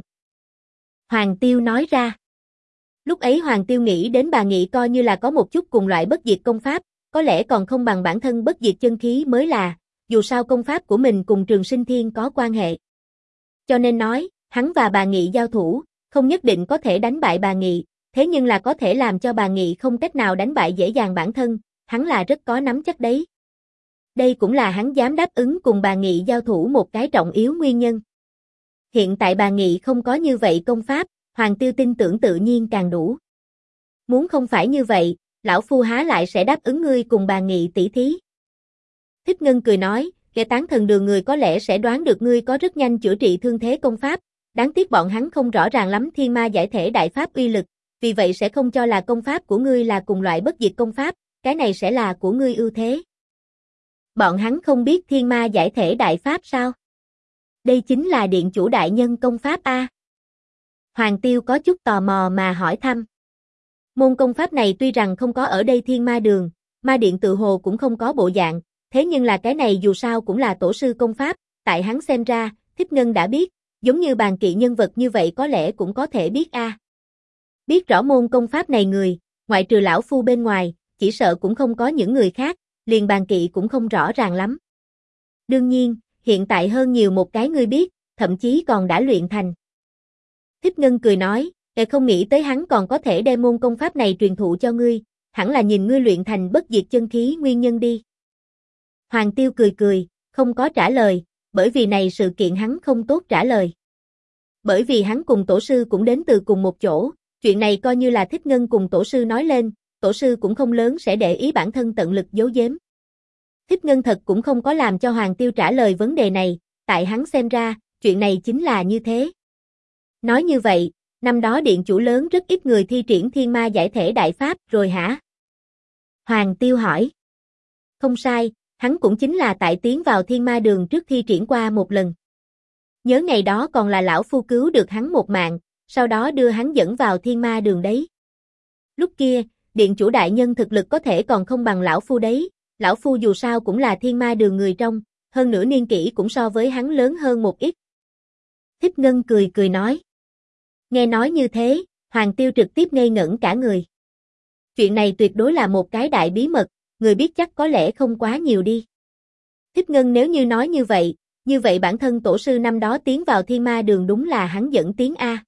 Hoàng Tiêu nói ra. Lúc ấy Hoàng Tiêu nghĩ đến bà Nghị coi như là có một chút cùng loại bất diệt công pháp, có lẽ còn không bằng bản thân bất diệt chân khí mới là, dù sao công pháp của mình cùng Trường Sinh Thiên có quan hệ. Cho nên nói, hắn và bà Nghị giao thủ, không nhất định có thể đánh bại bà Nghị, thế nhưng là có thể làm cho bà Nghị không cách nào đánh bại dễ dàng bản thân, hắn là rất có nắm chắc đấy. Đây cũng là hắn dám đáp ứng cùng bà Nghị giao thủ một cái trọng yếu nguyên nhân. Hiện tại bà Nghị không có như vậy công pháp, Hoàng Tiêu tin tưởng tự nhiên càng đủ. Muốn không phải như vậy, lão phu há lại sẽ đáp ứng ngươi cùng bà Nghị tỷ thí. Thích Ngân cười nói, Tán Thần Đường người có lẽ sẽ đoán được ngươi có rất nhanh chữa trị thương thế công pháp, đáng tiếc bọn hắn không rõ ràng lắm Thiên Ma Giải Thể đại pháp uy lực, vì vậy sẽ không cho là công pháp của ngươi là cùng loại bất diệt công pháp, cái này sẽ là của ngươi ưu thế. Bọn hắn không biết Thiên Ma Giải Thể đại pháp sao? Đây chính là điện chủ đại nhân công pháp a. Hoàng Tiêu có chút tò mò mà hỏi thăm. Môn công pháp này tuy rằng không có ở đây Thiên Ma Đường, Ma Điện tự hồ cũng không có bộ dạng, thế nhưng là cái này dù sao cũng là tổ sư công pháp, tại hắn xem ra, Thích Ngân đã biết, giống như Bàn Kỵ nhân vật như vậy có lẽ cũng có thể biết a. Biết rõ môn công pháp này người, ngoại trừ lão phu bên ngoài, chỉ sợ cũng không có những người khác, liền Bàn Kỵ cũng không rõ ràng lắm. Đương nhiên, hiện tại hơn nhiều một cái ngươi biết, thậm chí còn đã luyện thành. Thích Ngân cười nói, Không nghĩ tới hắn còn có thể đem môn công pháp này truyền thụ cho ngươi, hẳn là nhìn ngươi luyện thành bất diệt chân khí nguyên nhân đi. Hoàng Tiêu cười cười, không có trả lời, bởi vì này sự kiện hắn không tốt trả lời. Bởi vì hắn cùng tổ sư cũng đến từ cùng một chỗ, chuyện này coi như là Thích Ngân cùng tổ sư nói lên, tổ sư cũng không lớn sẽ để ý bản thân tận lực giấu giếm. Thích Ngân thật cũng không có làm cho Hoàng Tiêu trả lời vấn đề này, tại hắn xem ra, chuyện này chính là như thế. Nói như vậy, năm đó điện chủ lớn rất ít người thi triển thiên ma giải thể đại pháp rồi hả? Hoàng Tiêu hỏi. Không sai, hắn cũng chính là tại tiến vào thiên ma đường trước thi triển qua một lần. Nhớ ngày đó còn là lão phu cứu được hắn một mạng, sau đó đưa hắn dẫn vào thiên ma đường đấy. Lúc kia, điện chủ đại nhân thực lực có thể còn không bằng lão phu đấy, lão phu dù sao cũng là thiên ma đường người trong, hơn nữa niên kỷ cũng so với hắn lớn hơn một ít. Thích Ngân cười cười nói. Nghe nói như thế, Hoàng Tiêu trực tiếp ngây ngẩn cả người. Chuyện này tuyệt đối là một cái đại bí mật, người biết chắc có lẽ không quá nhiều đi. Thích Ngân nếu như nói như vậy bản thân tổ sư năm đó tiến vào thiên ma đường đúng là hắn dẫn tiến A.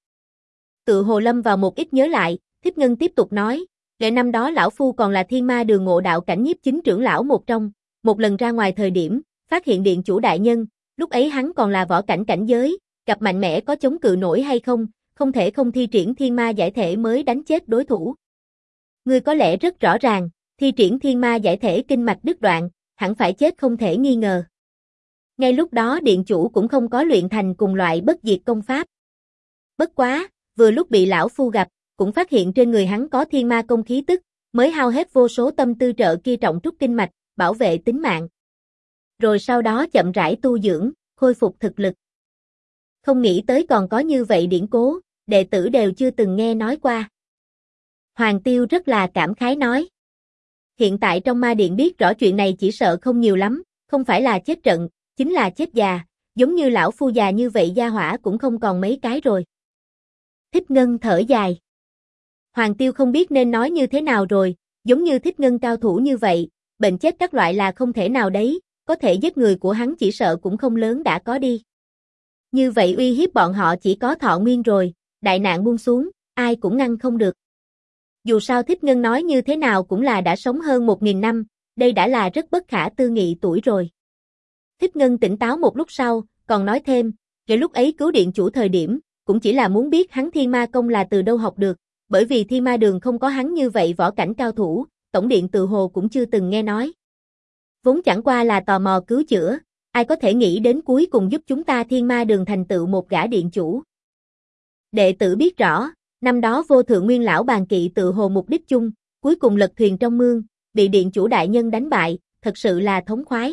Tự hồ lâm vào một ít nhớ lại, Thích Ngân tiếp tục nói, lẽ năm đó lão phu còn là thiên ma đường ngộ đạo cảnh nhiếp chính trưởng lão một trong, một lần ra ngoài thời điểm, phát hiện điện chủ đại nhân, lúc ấy hắn còn là võ cảnh cảnh giới, gặp mạnh mẽ có chống cự nổi hay không, không thể không thi triển thiên ma giải thể mới đánh chết đối thủ. Ngươi có lẽ rất rõ ràng, thi triển thiên ma giải thể kinh mạch đứt đoạn, hẳn phải chết không thể nghi ngờ. Ngay lúc đó điện chủ cũng không có luyện thành cùng loại bất diệt công pháp. Bất quá, vừa lúc bị lão phu gặp, cũng phát hiện trên người hắn có thiên ma công khí tức, mới hao hết vô số tâm tư trợ kia trọng trúc kinh mạch, bảo vệ tính mạng. Rồi sau đó chậm rãi tu dưỡng, khôi phục thực lực. Không nghĩ tới còn có như vậy điển cố, đệ tử đều chưa từng nghe nói qua. Hoàng Tiêu rất là cảm khái nói. Hiện tại trong ma điện biết rõ chuyện này chỉ sợ không nhiều lắm, không phải là chết trận, chính là chết già, giống như lão phu già như vậy gia hỏa cũng không còn mấy cái rồi. Thích Ngân thở dài. Hoàng Tiêu không biết nên nói như thế nào rồi, giống như Thích Ngân cao thủ như vậy, bệnh chết các loại là không thể nào đấy, có thể giết người của hắn chỉ sợ cũng không lớn đã có đi. Như vậy uy hiếp bọn họ chỉ có thọ nguyên rồi, đại nạn buông xuống, ai cũng ngăn không được. Dù sao Thích Ngân nói như thế nào cũng là đã sống hơn 1000 năm, đây đã là rất bất khả tư nghị tuổi rồi. Thích Ngân tỉnh táo một lúc sau, còn nói thêm, cái lúc ấy cứu điện chủ thời điểm, cũng chỉ là muốn biết hắn thiên ma công là từ đâu học được, bởi vì thiên ma đường không có hắn như vậy võ cảnh cao thủ, tổng điện tự hồ cũng chưa từng nghe nói. Vốn chẳng qua là tò mò cứu chữa, ai có thể nghĩ đến cuối cùng giúp chúng ta thiên ma đường thành tựu một gã điện chủ. Đệ tử biết rõ, năm đó vô thượng nguyên lão bàn kỵ tự hồ mục đích chung, cuối cùng lật thuyền trong mương, bị điện chủ đại nhân đánh bại, thật sự là thống khoái.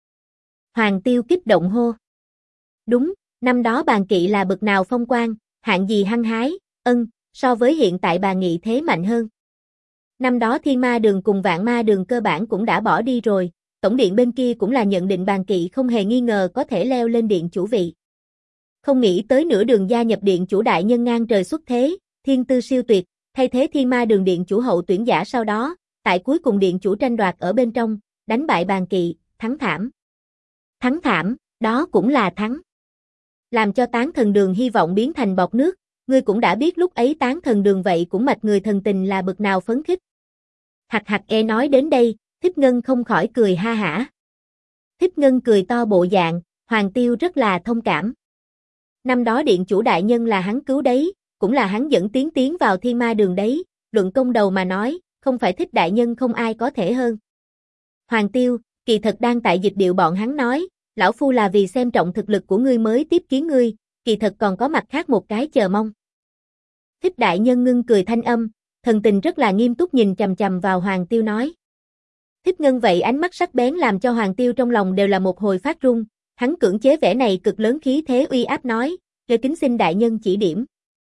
Hoàng Tiêu kích động hô. Đúng, năm đó bàn kỵ là bậc nào phong quang, hạng gì hăng hái, so với hiện tại bà nghị thế mạnh hơn. Năm đó thiên ma đường cùng vạn ma đường cơ bản cũng đã bỏ đi rồi, tổng điện bên kia cũng là nhận định bàn kỵ không hề nghi ngờ có thể leo lên điện chủ vị. Không nghĩ tới nửa đường gia nhập điện chủ đại nhân ngang trời xuất thế, thiên tư siêu tuyệt, thay thế thiên ma đường điện chủ hậu tuyển giả sau đó, tại cuối cùng điện chủ tranh đoạt ở bên trong, đánh bại bàn kỵ, thắng thảm. Thắng thảm, đó cũng là thắng. Làm cho Tán Thần Đường hy vọng biến thành bọt nước, ngươi cũng đã biết lúc ấy Tán Thần Đường vậy cũng mạch người thần tình là bực nào phấn khích. Hạc hạc nói đến đây, Thích Ngân không khỏi cười ha hả. Thích Ngân cười to bộ dạng, Hoàng Tiêu rất là thông cảm. Năm đó điện chủ đại nhân là hắn cứu đấy, cũng là hắn dẫn tiến vào thiên ma đường đấy, luận công đầu mà nói, không phải Thích đại nhân không ai có thể hơn. Hoàng Tiêu, kỳ thật đang tại dịch điệu bọn hắn nói, lão phu là vì xem trọng thực lực của ngươi mới tiếp kiến ngươi, kỳ thật còn có mặt khác một cái chờ mong. Thích đại nhân ngưng cười thanh âm, thần tình rất là nghiêm túc nhìn chằm chằm vào Hoàng Tiêu nói. Thích Ngân vậy ánh mắt sắc bén làm cho Hoàng Tiêu trong lòng đều là một hồi phát run, hắn cưỡng chế vẻ này cực lớn khí thế uy áp nói, "Lê kính xin đại nhân chỉ điểm."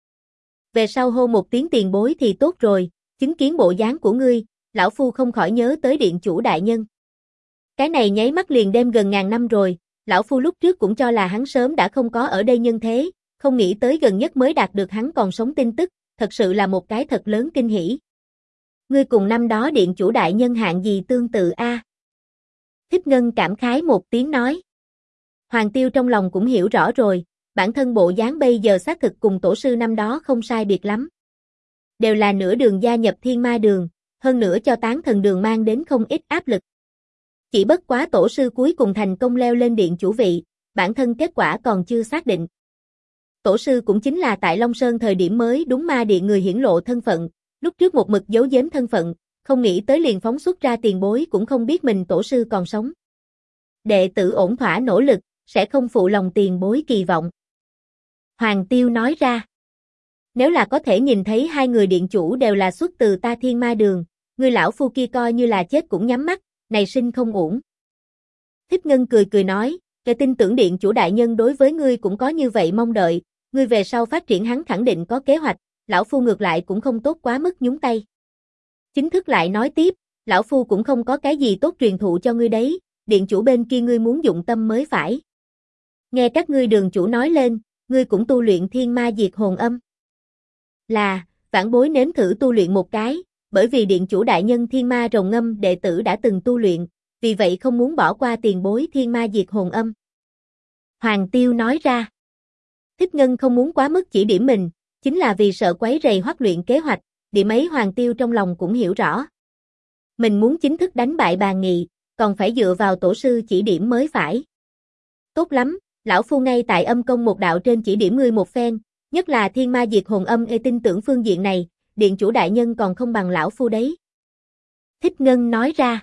Về sau hô một tiếng tiền bối thì tốt rồi, chứng kiến bộ dáng của ngươi, lão phu không khỏi nhớ tới điện chủ đại nhân. Cái này nháy mắt liền đem gần ngàn năm rồi, lão phu lúc trước cũng cho là hắn sớm đã không có ở đây nhân thế, không nghĩ tới gần nhất mới đạt được hắn còn sống tin tức, thật sự là một cái thật lớn kinh hỉ. Ngươi cùng năm đó điện chủ đại nhân hạng gì tương tự a? Thích Ngân cảm khái một tiếng nói. Hoàng Tiêu trong lòng cũng hiểu rõ rồi, bản thân bộ dáng bây giờ xác thực cùng tổ sư năm đó không sai biệt lắm. đều là nửa đường gia nhập Thiên Ma Đường, hơn nữa cho Tán Thần Đường mang đến không ít áp lực. Chỉ bất quá tổ sư cuối cùng thành công leo lên điện chủ vị, bản thân kết quả còn chưa xác định. Tổ sư cũng chính là tại Long Sơn thời điểm mới đúng ma điện người hiển lộ thân phận, lúc trước một mực giấu giếm thân phận, không nghĩ tới liền phóng xuất ra tiền bối cũng không biết mình tổ sư còn sống. Đệ tử ổn thỏa nỗ lực, sẽ không phụ lòng tiền bối kỳ vọng. Hoàng Tiêu nói ra. Nếu là có thể nhìn thấy hai người điện chủ đều là xuất từ ta Thiên Ma Đường, người lão phu kia coi như là chết cũng nhắm mắt, này sinh không uổng. Thích Ngân cười cười nói, cái tin tưởng điện chủ đại nhân đối với ngươi cũng có như vậy mong đợi, ngươi về sau phát triển hắn khẳng định có kế hoạch, lão phu ngược lại cũng không tốt quá mức nhúng tay. Chính thức lại nói tiếp, lão phu cũng không có cái gì tốt truyền thụ cho ngươi đấy, điện chủ bên kia ngươi muốn dụng tâm mới phải. Nghe các ngươi đường chủ nói lên, ngươi cũng tu luyện thiên ma diệt hồn âm. Là, vãn bối nếm thử tu luyện một cái, bởi vì điện chủ đại nhân thiên ma rồng ngâm đệ tử đã từng tu luyện, vì vậy không muốn bỏ qua tiền bối thiên ma diệt hồn âm. Hoàng Tiêu nói ra. Thích Ngân không muốn quá mức chỉ điểm mình, chính là vì sợ quấy rầy Hoắc luyện kế hoạch, điểm ấy Hoàng Tiêu trong lòng cũng hiểu rõ. Mình muốn chính thức đánh bại Bàn Nghị, còn phải dựa vào tổ sư chỉ điểm mới phải. Tốt lắm, lão phu ngay tại âm công một đạo trên chỉ điểm ngươi một phen, nhất là thiên ma diệt hồn âm tin tưởng phương diện này, điện chủ đại nhân còn không bằng lão phu đấy. Thích Ngân nói ra.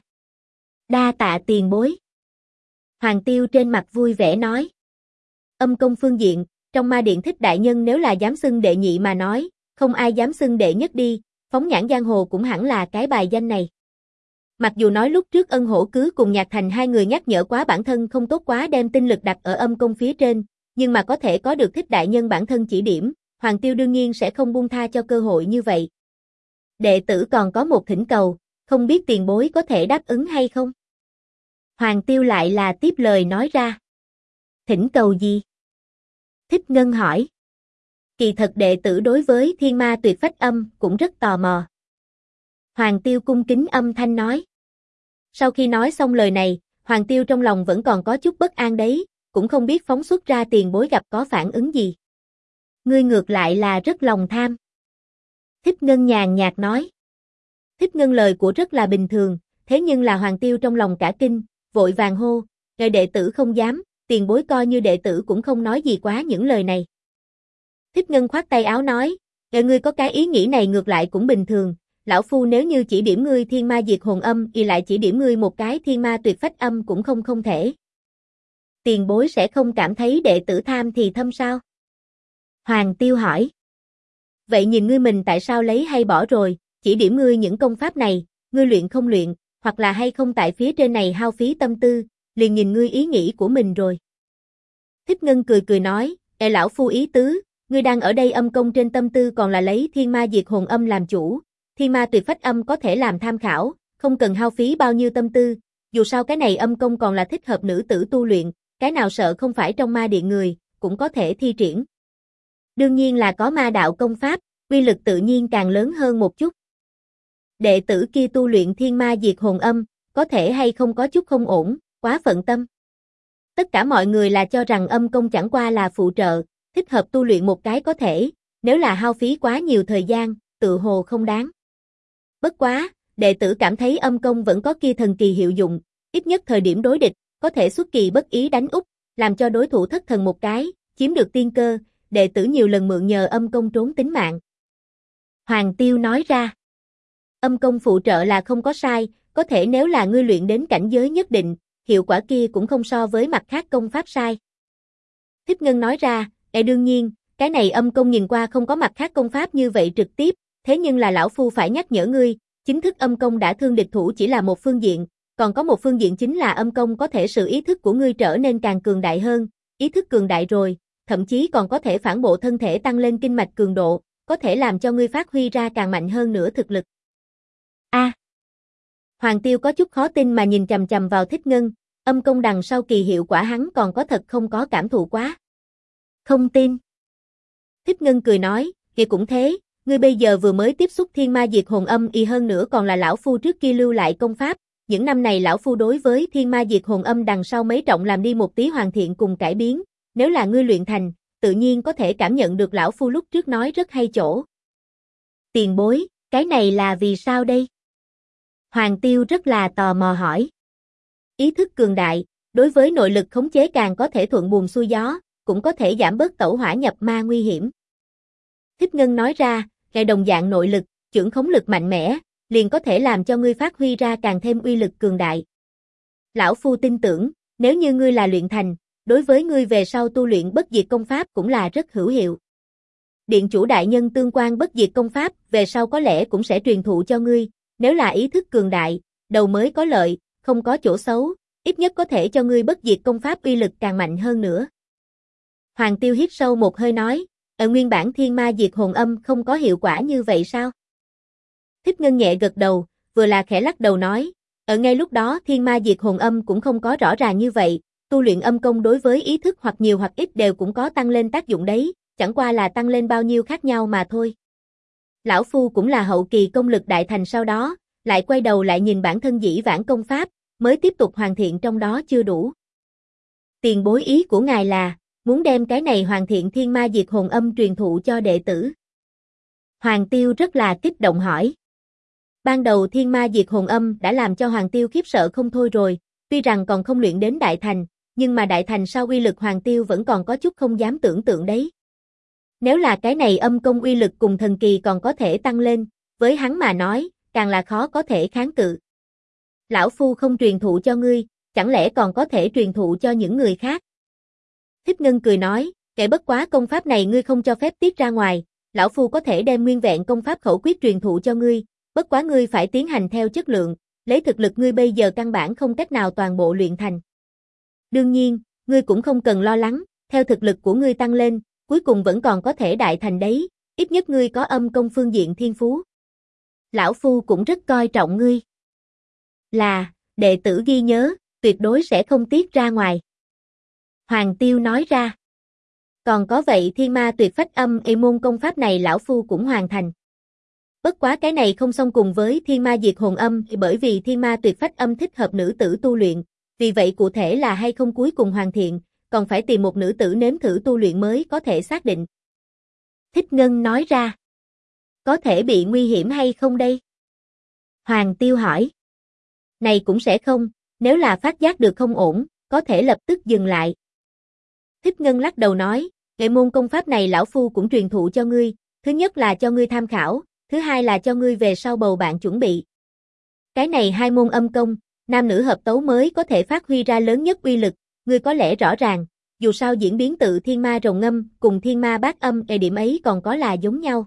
Đa tạ tiền bối. Hoàng Tiêu trên mặt vui vẻ nói. Âm công phương diện, trong ma điện Thích đại nhân nếu là dám xưng đệ nhị mà nói, không ai dám xưng đệ nhất đi, phóng nhãn giang hồ cũng hẳn là cái bài danh này. Mặc dù nói lúc trước Ân Hổ cứ cùng Nhạc Thành hai người nhắc nhở quá bản thân không tốt quá đem tinh lực đặt ở âm công phía trên, nhưng mà có thể có được Thích đại nhân bản thân chỉ điểm, Hoàng Tiêu đương nhiên sẽ không buông tha cho cơ hội như vậy. Đệ tử còn có một thỉnh cầu, không biết tiền bối có thể đáp ứng hay không? Hoàng Tiêu lại là tiếp lời nói ra. Thỉnh cầu gì? Thích Ngân hỏi. Kỳ thật đệ tử đối với thiên ma tuyệt phách âm cũng rất tò mò. Hoàng Tiêu cung kính âm thanh nói. Sau khi nói xong lời này, Hoàng Tiêu trong lòng vẫn còn có chút bất an đấy, cũng không biết phóng xuất ra tiền bối gặp có phản ứng gì. Ngươi ngược lại là rất lòng tham. Thích Ngân nhàn nhạt nói. Thích Ngân lời của rất là bình thường, thế nhưng là Hoàng Tiêu trong lòng cả kinh, vội vàng hô, ngài đệ tử không dám, tiền bối coi như đệ tử cũng không nói gì quá những lời này. Thích Ngân khoát tay áo nói, ngươi có cái ý nghĩ này ngược lại cũng bình thường, lão phu nếu như chỉ điểm ngươi thiên ma diệt hồn âm y lại chỉ điểm ngươi một cái thiên ma tuyệt phách âm cũng không thể. Tiền bối sẽ không cảm thấy đệ tử tham thì thâm sao? Hoàng Tiêu hỏi. Vậy nhìn ngươi mình tại sao lấy hay bỏ rồi, chỉ điểm ngươi những công pháp này, ngươi luyện không luyện, hoặc là hay không tại phía trên này hao phí tâm tư, liền nhìn ngươi ý nghĩ của mình rồi. Thích Ngân cười cười nói, lão phu ý tứ, ngươi đang ở đây âm công trên tâm tư còn là lấy thiên ma diệt hồn âm làm chủ, thiên ma tuyệt phách âm có thể làm tham khảo, không cần hao phí bao nhiêu tâm tư, dù sao cái này âm công còn là thích hợp nữ tử tu luyện, cái nào sợ không phải trong ma điện người, cũng có thể thi triển. Đương nhiên là có ma đạo công pháp, uy lực tự nhiên càng lớn hơn một chút. Đệ tử kia tu luyện thiên ma diệt hồn âm, có thể hay không có chút không ổn, quá phận tâm. Tất cả mọi người là cho rằng âm công chẳng qua là phụ trợ, thích hợp tu luyện một cái có thể, nếu là hao phí quá nhiều thời gian, tự hồ không đáng. Bất quá, đệ tử cảm thấy âm công vẫn có kia thần kỳ hiệu dụng, ít nhất thời điểm đối địch, có thể xuất kỳ bất ý đánh úp, làm cho đối thủ thất thần một cái, chiếm được tiên cơ, đệ tử nhiều lần mượn nhờ âm công trốn tính mạng. Hoàng Tiêu nói ra, âm công phụ trợ là không có sai, có thể nếu là ngươi luyện đến cảnh giới nhất định, hiệu quả kia cũng không so với mặt khác công pháp sai. Thích Ngân nói ra, đương nhiên, cái này âm công nhìn qua không có mặt khác công pháp như vậy trực tiếp, thế nhưng là lão phu phải nhắc nhở ngươi, chính thức âm công đã thương địch thủ chỉ là một phương diện, còn có một phương diện chính là âm công có thể sự ý thức của ngươi trở nên càng cường đại hơn, ý thức cường đại rồi, thậm chí còn có thể phản bộ thân thể tăng lên kinh mạch cường độ, có thể làm cho ngươi phát huy ra càng mạnh hơn nữa thực lực. Hoàng Tiêu có chút khó tin mà nhìn chằm chằm vào Thích Ngân, âm công đằng sau kỳ hiệu quả hắn còn có thật không có cảm thụ quá. Không tin. Thích Ngân cười nói, kìa cũng thế, ngươi bây giờ vừa mới tiếp xúc thiên ma diệt hồn âm y hơn nữa còn là lão phu trước kia lưu lại công pháp, những năm này lão phu đối với thiên ma diệt hồn âm đằng sau mấy trọng làm đi một tí hoàn thiện cùng cải biến, nếu là ngươi luyện thành, tự nhiên có thể cảm nhận được lão phu lúc trước nói rất hay chỗ. Tiền bối, cái này là vì sao đây? Hoàng Tiêu rất là tò mò hỏi. Ý thức cường đại, đối với nội lực khống chế càng có thể thuận buồm xuôi gió, cũng có thể giảm bớt tẩu hỏa nhập ma nguy hiểm. Thích Ngân nói ra, ngài đồng dạng nội lực, chưởng khống lực mạnh mẽ, liền có thể làm cho ngươi phát huy ra càng thêm uy lực cường đại. Lão Phu tin tưởng, nếu như ngươi là luyện thành, đối với ngươi về sau tu luyện bất diệt công pháp cũng là rất hữu hiệu. Điện chủ đại nhân tương quan bất diệt công pháp, về sau có lẽ cũng sẽ truyền thụ cho ngươi, nếu là ý thức cường đại, đầu mới có lợi, không có chỗ xấu, ít nhất có thể cho ngươi bất diệt công pháp uy lực càng mạnh hơn nữa. Hoàng Tiêu hít sâu một hơi nói, ở nguyên bản thiên ma diệt hồn âm không có hiệu quả như vậy sao? Thích Ngân nhẹ gật đầu, vừa là khẽ lắc đầu nói, ở ngay lúc đó thiên ma diệt hồn âm cũng không có rõ ràng như vậy, tu luyện âm công đối với ý thức hoặc nhiều hoặc ít đều cũng có tăng lên tác dụng đấy, chẳng qua là tăng lên bao nhiêu khác nhau mà thôi. Lão Phu cũng là hậu kỳ công lực đại thành sau đó, lại quay đầu lại nhìn bản thân dĩ vãng công pháp, mới tiếp tục hoàn thiện trong đó chưa đủ. Tiền bối ý của ngài là, muốn đem cái này hoàn thiện thiên ma diệt hồn âm truyền thụ cho đệ tử. Hoàng Tiêu rất là kích động hỏi. Ban đầu thiên ma diệt hồn âm đã làm cho Hoàng Tiêu khiếp sợ không thôi rồi, tuy rằng còn không luyện đến đại thành, nhưng mà đại thành sau uy lực Hoàng Tiêu vẫn còn có chút không dám tưởng tượng đấy. Nếu là cái này âm công uy lực cùng thần kỳ còn có thể tăng lên, với hắn mà nói, càng là khó có thể kháng cự. Lão Phu không truyền thụ cho ngươi, chẳng lẽ còn có thể truyền thụ cho những người khác? Thích Ngân cười nói, kể bất quá công pháp này ngươi không cho phép tiết ra ngoài, Lão Phu có thể đem nguyên vẹn công pháp khẩu quyết truyền thụ cho ngươi, bất quá ngươi phải tiến hành theo chất lượng, lấy thực lực ngươi bây giờ căn bản không cách nào toàn bộ luyện thành. Đương nhiên, ngươi cũng không cần lo lắng, theo thực lực của ngươi tăng lên, cuối cùng vẫn còn có thể đại thành đấy, ít nhất ngươi có âm công phương diện thiên phú. Lão Phu cũng rất coi trọng ngươi. Là, đệ tử ghi nhớ, tuyệt đối sẽ không tiết ra ngoài. Hoàng Tiêu nói ra. Còn có vậy thiên ma tuyệt phách âm môn công pháp này Lão Phu cũng hoàn thành. Bất quá cái này không song cùng với thiên ma diệt hồn âm bởi vì thiên ma tuyệt phách âm thích hợp nữ tử tu luyện, vì vậy cụ thể là hay không cuối cùng hoàn thiện, còn phải tìm một nữ tử nếm thử tu luyện mới có thể xác định. Thích Ngân nói ra. Có thể bị nguy hiểm hay không đây? Hoàng Tiêu hỏi. Này cũng sẽ không, nếu là phát giác được không ổn, có thể lập tức dừng lại. Thích Ngân lắc đầu nói, nghệ môn công pháp này Lão Phu cũng truyền thụ cho ngươi, thứ nhất là cho ngươi tham khảo, thứ hai là cho ngươi về sau bầu bạn chuẩn bị. Cái này hai môn âm công, nam nữ hợp tấu mới có thể phát huy ra lớn nhất uy lực, ngươi có lẽ rõ ràng, dù sao diễn biến tự thiên ma rồng ngâm cùng thiên ma bát âm điểm ấy còn có là giống nhau.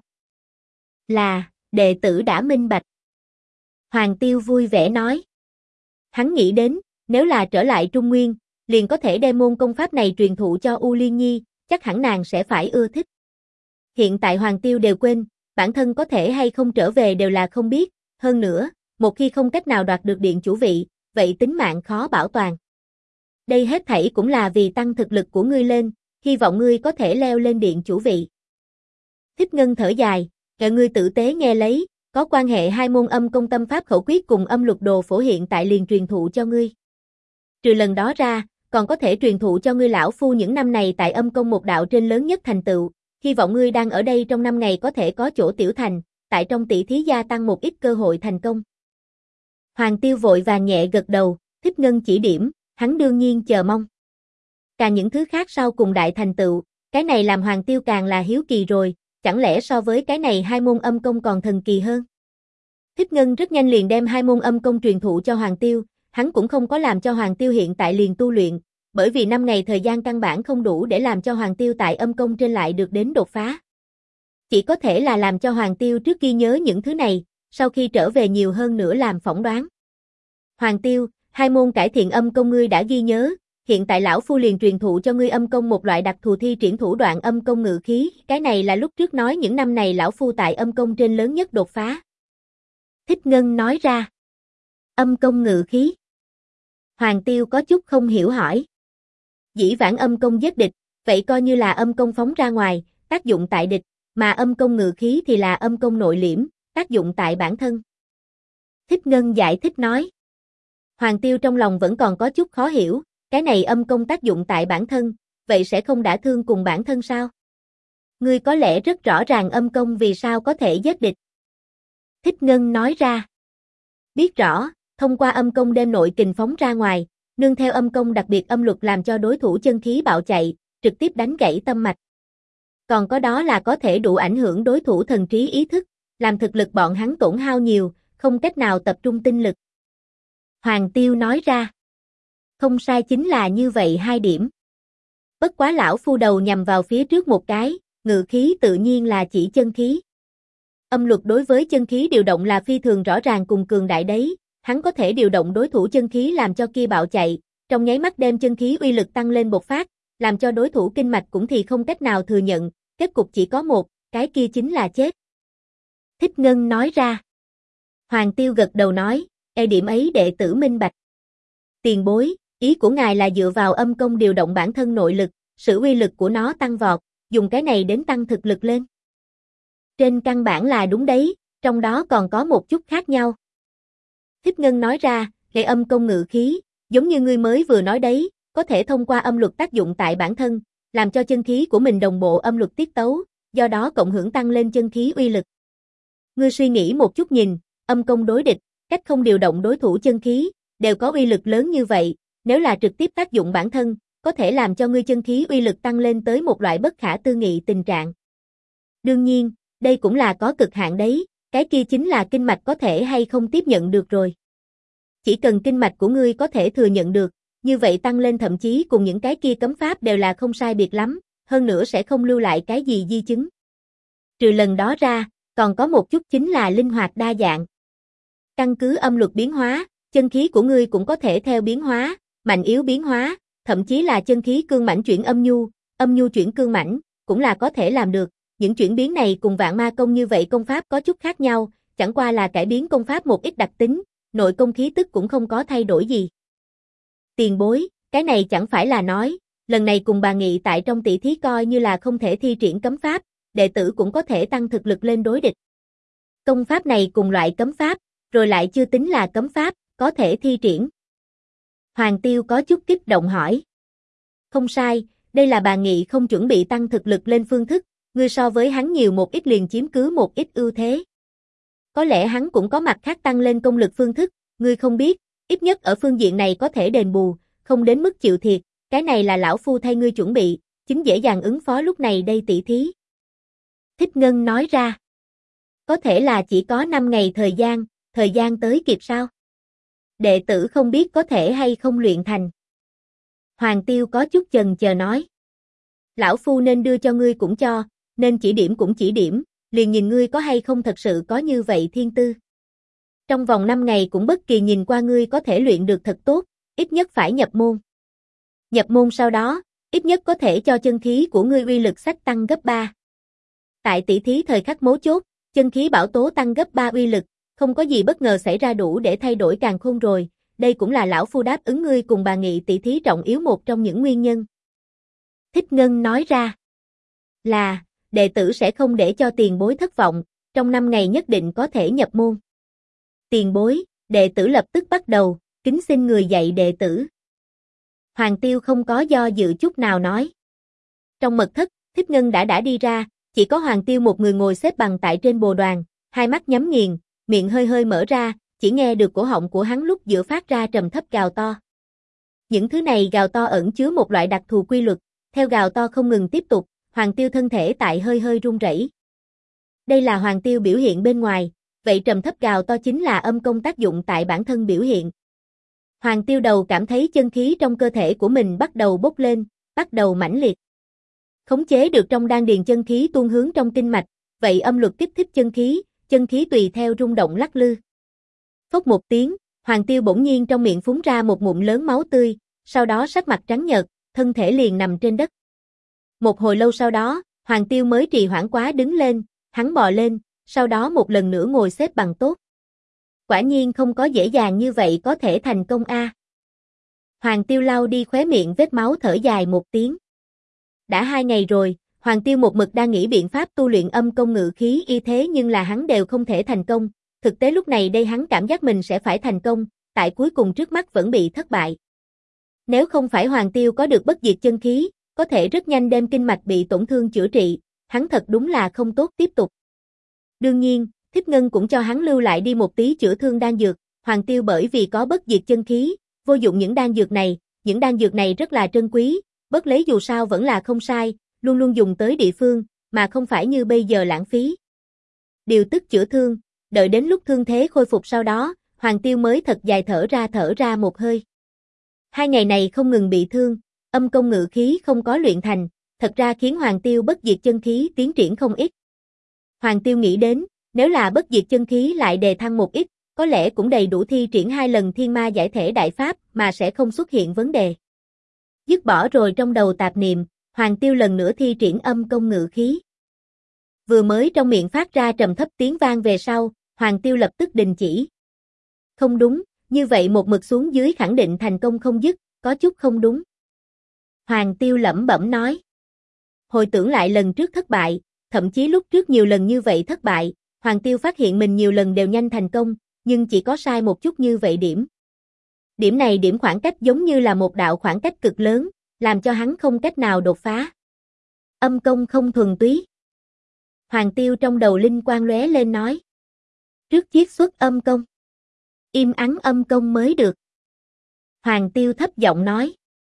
Là, đệ tử đã minh bạch. Hoàng Tiêu vui vẻ nói. Hắn nghĩ đến, nếu là trở lại Trung Nguyên, liền có thể đem môn công pháp này truyền thụ cho U Liên Nhi, chắc hẳn nàng sẽ phải ưa thích. Hiện tại Hoàng Tiêu đều quên, bản thân có thể hay không trở về đều là không biết, hơn nữa, một khi không cách nào đoạt được điện chủ vị, vậy tính mạng khó bảo toàn. Đây hết thảy cũng là vì tăng thực lực của ngươi lên, hy vọng ngươi có thể leo lên điện chủ vị. Thích Ngân thở dài, kệ ngươi tử tế nghe lấy, có quan hệ hai môn âm công tâm pháp khẩu quyết cùng âm lục đồ phổ hiện tại liền truyền thụ cho ngươi. Trừ lần đó ra, còn có thể truyền thụ cho ngươi Lão Phu những năm này tại âm công một đạo trên lớn nhất thành tựu, hy vọng ngươi đang ở đây trong 5 ngày có thể có chỗ tiểu thành, tại trong tỷ thí gia tăng một ít cơ hội thành công. Hoàng Tiêu vội vàng nhẹ gật đầu, Thích Ngân chỉ điểm, hắn đương nhiên chờ mong. Càng những thứ khác sau cùng đại thành tựu, cái này làm Hoàng Tiêu càng là hiếu kỳ rồi, chẳng lẽ so với cái này hai môn âm công còn thần kỳ hơn? Thích Ngân rất nhanh liền đem hai môn âm công truyền thụ cho Hoàng Tiêu, hắn cũng không có làm cho Hoàng Tiêu hiện tại liền tu luyện, bởi vì 5 ngày thời gian căn bản không đủ để làm cho Hoàng Tiêu tại âm công trên lại được đến đột phá. Chỉ có thể là làm cho Hoàng Tiêu trước ghi nhớ những thứ này, sau khi trở về nhiều hơn nữa làm phỏng đoán. Hoàng Tiêu, hai môn cải thiện âm công ngươi đã ghi nhớ, hiện tại Lão Phu liền truyền thụ cho ngươi âm công một loại đặc thù thi triển thủ đoạn âm công ngự khí, cái này là lúc trước nói những năm này Lão Phu tại âm công trên lớn nhất đột phá. Thích Ngân nói ra. Âm công ngự khí. Hoàng Tiêu có chút không hiểu hỏi. Dĩ vãng âm công giết địch, vậy coi như là âm công phóng ra ngoài, tác dụng tại địch, mà âm công ngự khí thì là âm công nội liễm, tác dụng tại bản thân. Thích Ngân giải thích nói. Hoàng Tiêu trong lòng vẫn còn có chút khó hiểu, cái này âm công tác dụng tại bản thân, vậy sẽ không đả thương cùng bản thân sao? Ngươi có lẽ rất rõ ràng âm công vì sao có thể giết địch. Thích Ngân nói ra. Biết rõ, thông qua âm công đem nội kình phóng ra ngoài, nương theo âm công đặc biệt âm luật làm cho đối thủ chân khí bạo chạy, trực tiếp đánh gãy tâm mạch. Còn có đó là có thể đủ ảnh hưởng đối thủ thần trí ý thức, làm thực lực bọn hắn tổn hao nhiều, không cách nào tập trung tinh lực. Hoàng Tiêu nói ra. Không sai, chính là như vậy 2 điểm. Bất quá lão phu đầu nhằm vào phía trước một cái, ngự khí tự nhiên là chỉ chân khí. Âm luật đối với chân khí điều động là phi thường rõ ràng cùng cường đại đấy, hắn có thể điều động đối thủ chân khí làm cho kia bạo chạy, trong nháy mắt đem chân khí uy lực tăng lên bộc phát, làm cho đối thủ kinh mạch cũng thì không cách nào thừa nhận, kết cục chỉ có một, cái kia chính là chết. Thích Ngân nói ra. Hoàng Tiêu gật đầu nói, điểm ấy đệ tử minh bạch. Tiền bối, ý của ngài là dựa vào âm công điều động bản thân nội lực, sử uy lực của nó tăng vọt, dùng cái này đến tăng thực lực lên. Trên căn bản là đúng đấy, trong đó còn có một chút khác nhau. Thích Ngân nói ra, cái âm công ngự khí, giống như ngươi mới vừa nói đấy, có thể thông qua âm luật tác dụng tại bản thân, làm cho chân khí của mình đồng bộ âm luật tiết tấu, do đó cộng hưởng tăng lên chân khí uy lực. Ngươi suy nghĩ một chút nhìn, âm công đối địch, cách không điều động đối thủ chân khí, đều có uy lực lớn như vậy, nếu là trực tiếp tác dụng bản thân, có thể làm cho ngươi chân khí uy lực tăng lên tới một loại bất khả tư nghị tình trạng. Đương nhiên, đây cũng là có cực hạn đấy, cái kia chính là kinh mạch có thể hay không tiếp nhận được rồi. Chỉ cần kinh mạch của ngươi có thể thừa nhận được, như vậy tăng lên thậm chí cùng những cái kia cấm pháp đều là không sai biệt lắm, hơn nữa sẽ không lưu lại cái gì di chứng. Trừ lần đó ra, còn có một chút chính là linh hoạt đa dạng. Căn cứ âm luật biến hóa, chân khí của ngươi cũng có thể theo biến hóa, mạnh yếu biến hóa, thậm chí là chân khí cương mãnh chuyển âm nhu chuyển cương mãnh, cũng là có thể làm được. Những chuyển biến này cùng vạn ma công như vậy công pháp có chút khác nhau, chẳng qua là cải biến công pháp một ít đặc tính, nội công khí tức cũng không có thay đổi gì. Tiền bối, cái này chẳng phải là nói, lần này cùng bà nghị tại trong tỷ thí coi như là không thể thi triển cấm pháp, đệ tử cũng có thể tăng thực lực lên đối địch. Công pháp này cùng loại cấm pháp, rồi lại chưa tính là cấm pháp, có thể thi triển. Hoàng Tiêu có chút kích động hỏi. Không sai, đây là bà nghị không chuẩn bị tăng thực lực lên phương thức, ngươi so với hắn nhiều một ít liền chiếm cứ một ít ưu thế. Có lẽ hắn cũng có mặt khác tăng lên công lực phương thức, ngươi không biết, ít nhất ở phương diện này có thể đền bù, không đến mức chịu thiệt, cái này là lão phu thay ngươi chuẩn bị, chính dễ dàng ứng phó lúc này đây tỷ thí. Thích Ngân nói ra. Có thể là chỉ có 5 ngày thời gian tới kịp sao? Đệ tử không biết có thể hay không luyện thành. Hoàng Tiêu có chút chần chờ nói. Lão phu nên đưa cho ngươi cũng cho, nên chỉ điểm cũng chỉ điểm, liền nhìn ngươi có hay không thật sự có như vậy thiên tư. Trong vòng 5 ngày cũng bất kỳ nhìn qua ngươi có thể luyện được thật tốt, ít nhất phải nhập môn. Nhập môn sau đó, ít nhất có thể cho chân khí của ngươi uy lực sách tăng gấp 3. Tại tỷ thí thời khắc mấu chốt, chân khí bảo tố tăng gấp 3 uy lực, không có gì bất ngờ xảy ra đủ để thay đổi càn khôn rồi, đây cũng là lão phu đáp ứng ngươi cùng bà nghị tỷ thí trọng yếu một trong những nguyên nhân. Thích Ngân nói ra. Là, đệ tử sẽ không để cho tiền bối thất vọng, trong 5 ngày nhất định có thể nhập môn. Tiền bối, đệ tử lập tức bắt đầu, kính xin người dạy đệ tử. Hoàng Tiêu không có do dự chút nào nói. Trong mật thất, Thích Ngân đã đi ra, chỉ có Hoàng Tiêu một người ngồi xếp bằng tại trên bồ đoàn, hai mắt nhắm nghiền, miệng hơi hơi mở ra, chỉ nghe được cổ họng của hắn lúc giữa phát ra trầm thấp gào to. Những thứ này gào to ẩn chứa một loại đặc thù quy luật, theo gào to không ngừng tiếp tục, Hoàng Tiêu thân thể tại hơi hơi run rẩy. Đây là Hoàng Tiêu biểu hiện bên ngoài, vậy trầm thấp gào to chính là âm công tác dụng tại bản thân biểu hiện. Hoàng Tiêu đầu cảm thấy chân khí trong cơ thể của mình bắt đầu bốc lên, bắt đầu mãnh liệt. Khống chế được trong đan điền chân khí tuôn hướng trong kinh mạch, vậy âm luật kích thích chân khí tùy theo rung động lắc lư. Phốc một tiếng, Hoàng Tiêu bỗng nhiên trong miệng phúng ra một ngụm lớn máu tươi, sau đó sắc mặt trắng nhợt, thân thể liền nằm trên đất. Một hồi lâu sau đó, Hoàng Tiêu mới trì hoãn quá đứng lên, hắn bò lên, sau đó một lần nữa ngồi xếp bằng tốt. Quả nhiên không có dễ dàng như vậy có thể thành công a. Hoàng Tiêu lau đi khóe miệng vết máu thở dài một tiếng. Đã 2 ngày rồi, Hoàng Tiêu một mực đang nghĩ biện pháp tu luyện âm công ngự khí y thế nhưng là hắn đều không thể thành công, thực tế lúc này đây hắn cảm giác mình sẽ phải thành công, tại cuối cùng trước mắt vẫn bị thất bại. Nếu không phải Hoàng Tiêu có được bất diệt chân khí, có thể rất nhanh đem kinh mạch bị tổn thương chữa trị, hắn thật đúng là không tốt tiếp tục. Đương nhiên, Thích Ngân cũng cho hắn lưu lại đi một tí chữa thương đan dược, Hoàng Tiêu bởi vì có bất diệt chân khí, vô dụng những đan dược này rất là trân quý, bất lấy dù sao vẫn là không sai, luôn luôn dùng tới địa phương, mà không phải như bây giờ lãng phí. Điều tức chữa thương, đợi đến lúc thương thế khôi phục sau đó, Hoàng Tiêu mới thật dài thở ra một hơi. 2 ngày này không ngừng bị thương, âm công ngự khí không có luyện thành, thật ra khiến Hoàng Tiêu bất diệt chân khí tiến triển không ít. Hoàng Tiêu nghĩ đến, nếu là bất diệt chân khí lại đề thăng một ít, có lẽ cũng đầy đủ thi triển 2 lần thiên ma giải thể đại pháp mà sẽ không xuất hiện vấn đề. Dứt bỏ rồi trong đầu tạp niệm, Hoàng Tiêu lần nữa thi triển âm công ngự khí. Vừa mới trong miệng phát ra trầm thấp tiếng vang về sau, Hoàng Tiêu lập tức đình chỉ. Không đúng, như vậy một mực xuống dưới khẳng định thành công không dứt, có chút không đúng. Hoàng Tiêu lẩm bẩm nói. Hồi tưởng lại lần trước thất bại, thậm chí lúc trước nhiều lần như vậy thất bại, Hoàng Tiêu phát hiện mình nhiều lần đều nhanh thành công, nhưng chỉ có sai một chút như vậy điểm. Điểm này điểm khoảng cách giống như là một đạo khoảng cách cực lớn, làm cho hắn không cách nào đột phá. Âm công không thuần túy. Hoàng Tiêu trong đầu linh quang lóe lên nói. Trước chiết xuất âm công. Im ắng âm công mới được. Hoàng Tiêu thấp giọng nói.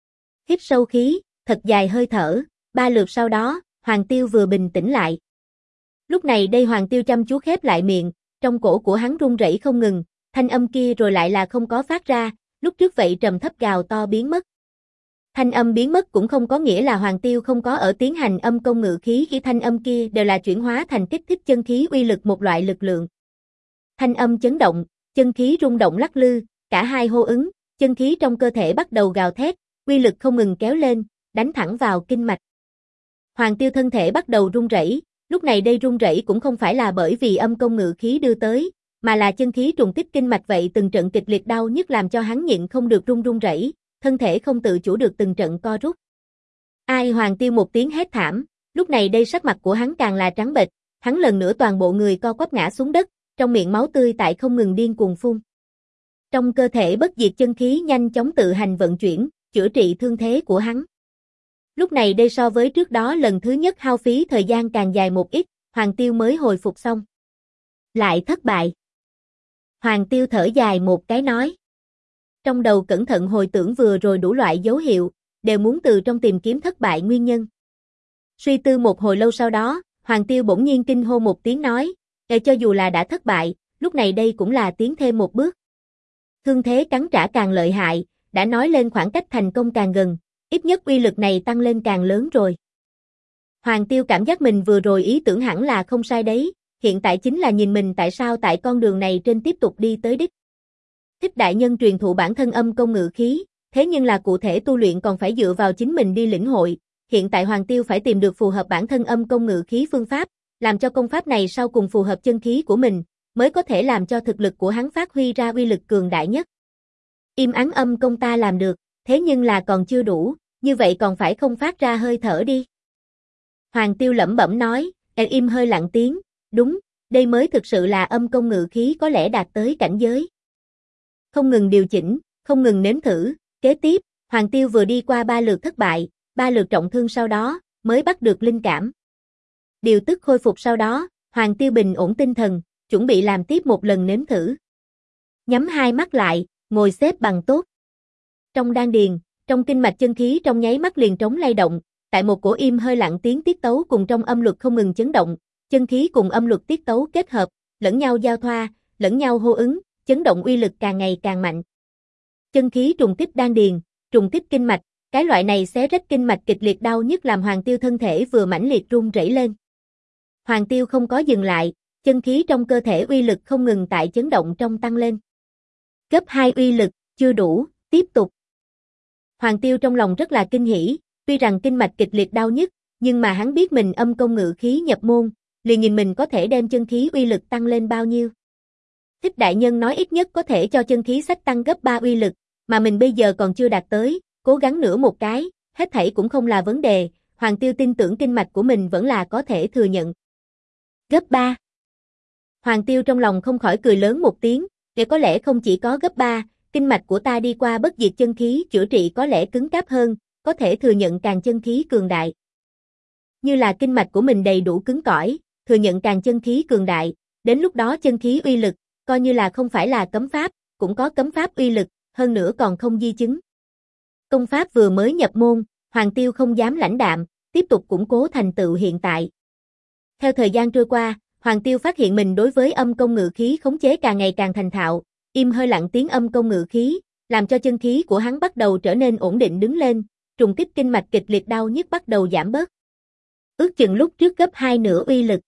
Hít sâu khí, thật dài hơi thở, 3 lượt sau đó, Hoàng Tiêu vừa bình tĩnh lại. Lúc này đây Hoàng Tiêu chăm chú khép lại miệng, trong cổ của hắn run rẩy không ngừng, thanh âm kia rồi lại là không có phát ra, lúc trước vậy trầm thấp gào to biến mất. Thanh âm biến mất cũng không có nghĩa là Hoàng Tiêu không có ở tiến hành âm công ngự khí, khi thanh âm kia đều là chuyển hóa thành kích thích chân khí uy lực một loại lực lượng. Thanh âm chấn động, chân khí rung động lắc lư, cả hai hô ứng, chân khí trong cơ thể bắt đầu gào thét, uy lực không ngừng kéo lên, đánh thẳng vào kinh mạch. Hoàng Tiêu thân thể bắt đầu run rẩy, lúc này đây run rẩy cũng không phải là bởi vì âm công ngự khí đưa tới, mà là chân khí trùng kích kinh mạch vậy từng trận kịch liệt đau nhức làm cho hắn nhịn không được run rẩy, thân thể không tự chủ được từng trận co rút. Ai Hoàng Tiêu một tiếng hét thảm, lúc này đây sắc mặt của hắn càng là trắng bệch, hắn lần nữa toàn bộ người co quắp ngã xuống đất, trong miệng máu tươi tại không ngừng điên cuồng phun. Trong cơ thể bất diệt chân khí nhanh chóng tự hành vận chuyển, chữa trị thương thế của hắn. Lúc này đây so với trước đó lần thứ nhất hao phí thời gian càng dài một ít, Hoàng Tiêu mới hồi phục xong. Lại thất bại. Hoàng Tiêu thở dài một cái nói. Trong đầu cẩn thận hồi tưởng vừa rồi đủ loại dấu hiệu, đều muốn từ trong tìm kiếm thất bại nguyên nhân. Suy tư một hồi lâu sau đó, Hoàng Tiêu bỗng nhiên kinh hô một tiếng nói, cho dù là đã thất bại, lúc này đây cũng là tiến thêm một bước. Thương thế cắn trả càng lợi hại, đã nói lên khoảng cách thành công càng gần, ít nhất uy lực này tăng lên càng lớn rồi. Hoàng Tiêu cảm giác mình vừa rồi ý tưởng hẳn là không sai đấy, hiện tại chính là nhìn mình tại sao tại con đường này trên tiếp tục đi tới đích. Thích đại nhân truyền thụ bản thân âm công ngự khí, thế nhưng là cụ thể tu luyện còn phải dựa vào chính mình đi lĩnh hội, hiện tại Hoàng Tiêu phải tìm được phù hợp bản thân âm công ngự khí phương pháp, làm cho công pháp này sau cùng phù hợp chân khí của mình, mới có thể làm cho thực lực của hắn phát huy ra uy lực cường đại nhất. Im ắng âm công ta làm được, thế nhưng là còn chưa đủ, như vậy còn phải không phát ra hơi thở đi. Hoàng Tiêu lẩm bẩm nói, im hơi lặng tiếng, đúng, đây mới thực sự là âm công ngự khí có lẽ đạt tới cảnh giới. Không ngừng điều chỉnh, không ngừng nếm thử, kế tiếp, Hoàng Tiêu vừa đi qua 3 lượt thất bại, 3 lượt trọng thương sau đó, mới bắt được linh cảm. Điều tức khôi phục sau đó, Hoàng Tiêu bình ổn tinh thần, chuẩn bị làm tiếp một lần nếm thử. Nhắm hai mắt lại, ngồi xếp bằng tốt. Trong đan điền, trong kinh mạch chân khí trong nháy mắt liền trống lay động, tại một cổ im hơi lặng tiếng tiết tấu cùng trong âm luật không ngừng chấn động, chân khí cùng âm luật tiết tấu kết hợp, lẫn nhau giao thoa, lẫn nhau hô ứng, chấn động uy lực càng ngày càng mạnh. Chân khí trùng kích đan điền, trùng kích kinh mạch, cái loại này xé rách kinh mạch kịch liệt đau nhức làm Hoàng Tiêu thân thể vừa mãnh liệt run rẩy lên. Hoàng Tiêu không có dừng lại, chân khí trong cơ thể uy lực không ngừng tại chấn động trong tăng lên. Cấp 2 uy lực, chưa đủ, tiếp tục. Hoàng Tiêu trong lòng rất là kinh hỉ, tuy rằng kinh mạch kịch liệt đau nhức, nhưng mà hắn biết mình âm công ngự khí nhập môn, liền nhìn mình có thể đem chân khí uy lực tăng lên bao nhiêu. Thích đại nhân nói ít nhất có thể cho chân khí sách tăng gấp 3 uy lực, mà mình bây giờ còn chưa đạt tới, cố gắng nữa một cái, hết thảy cũng không là vấn đề, Hoàng Tiêu tin tưởng kinh mạch của mình vẫn là có thể thừa nhận. Gấp 3. Hoàng Tiêu trong lòng không khỏi cười lớn một tiếng, để có lẽ không chỉ có gấp 3, kinh mạch của ta đi qua bất diệt chân khí chữa trị có lẽ cứng cáp hơn, có thể thừa nhận càng chân khí cường đại. Như là kinh mạch của mình đầy đủ cứng cỏi, thừa nhận càng chân khí cường đại, đến lúc đó chân khí uy lực, coi như là không phải là cấm pháp, cũng có cấm pháp uy lực, hơn nữa còn không di chứng. Công pháp vừa mới nhập môn, Hoàng Tiêu không dám lãnh đạm, tiếp tục củng cố thành tựu hiện tại. Theo thời gian trôi qua, Hoàng Tiêu phát hiện mình đối với âm công ngự khí khống chế càng ngày càng thành thạo, im hơi lặng tiếng âm công ngự khí, làm cho chân khí của hắn bắt đầu trở nên ổn định đứng lên, trùng kích kinh mạch kịch liệt đau nhức bắt đầu giảm bớt. Ước chừng lúc trước gấp 2 nửa uy lực.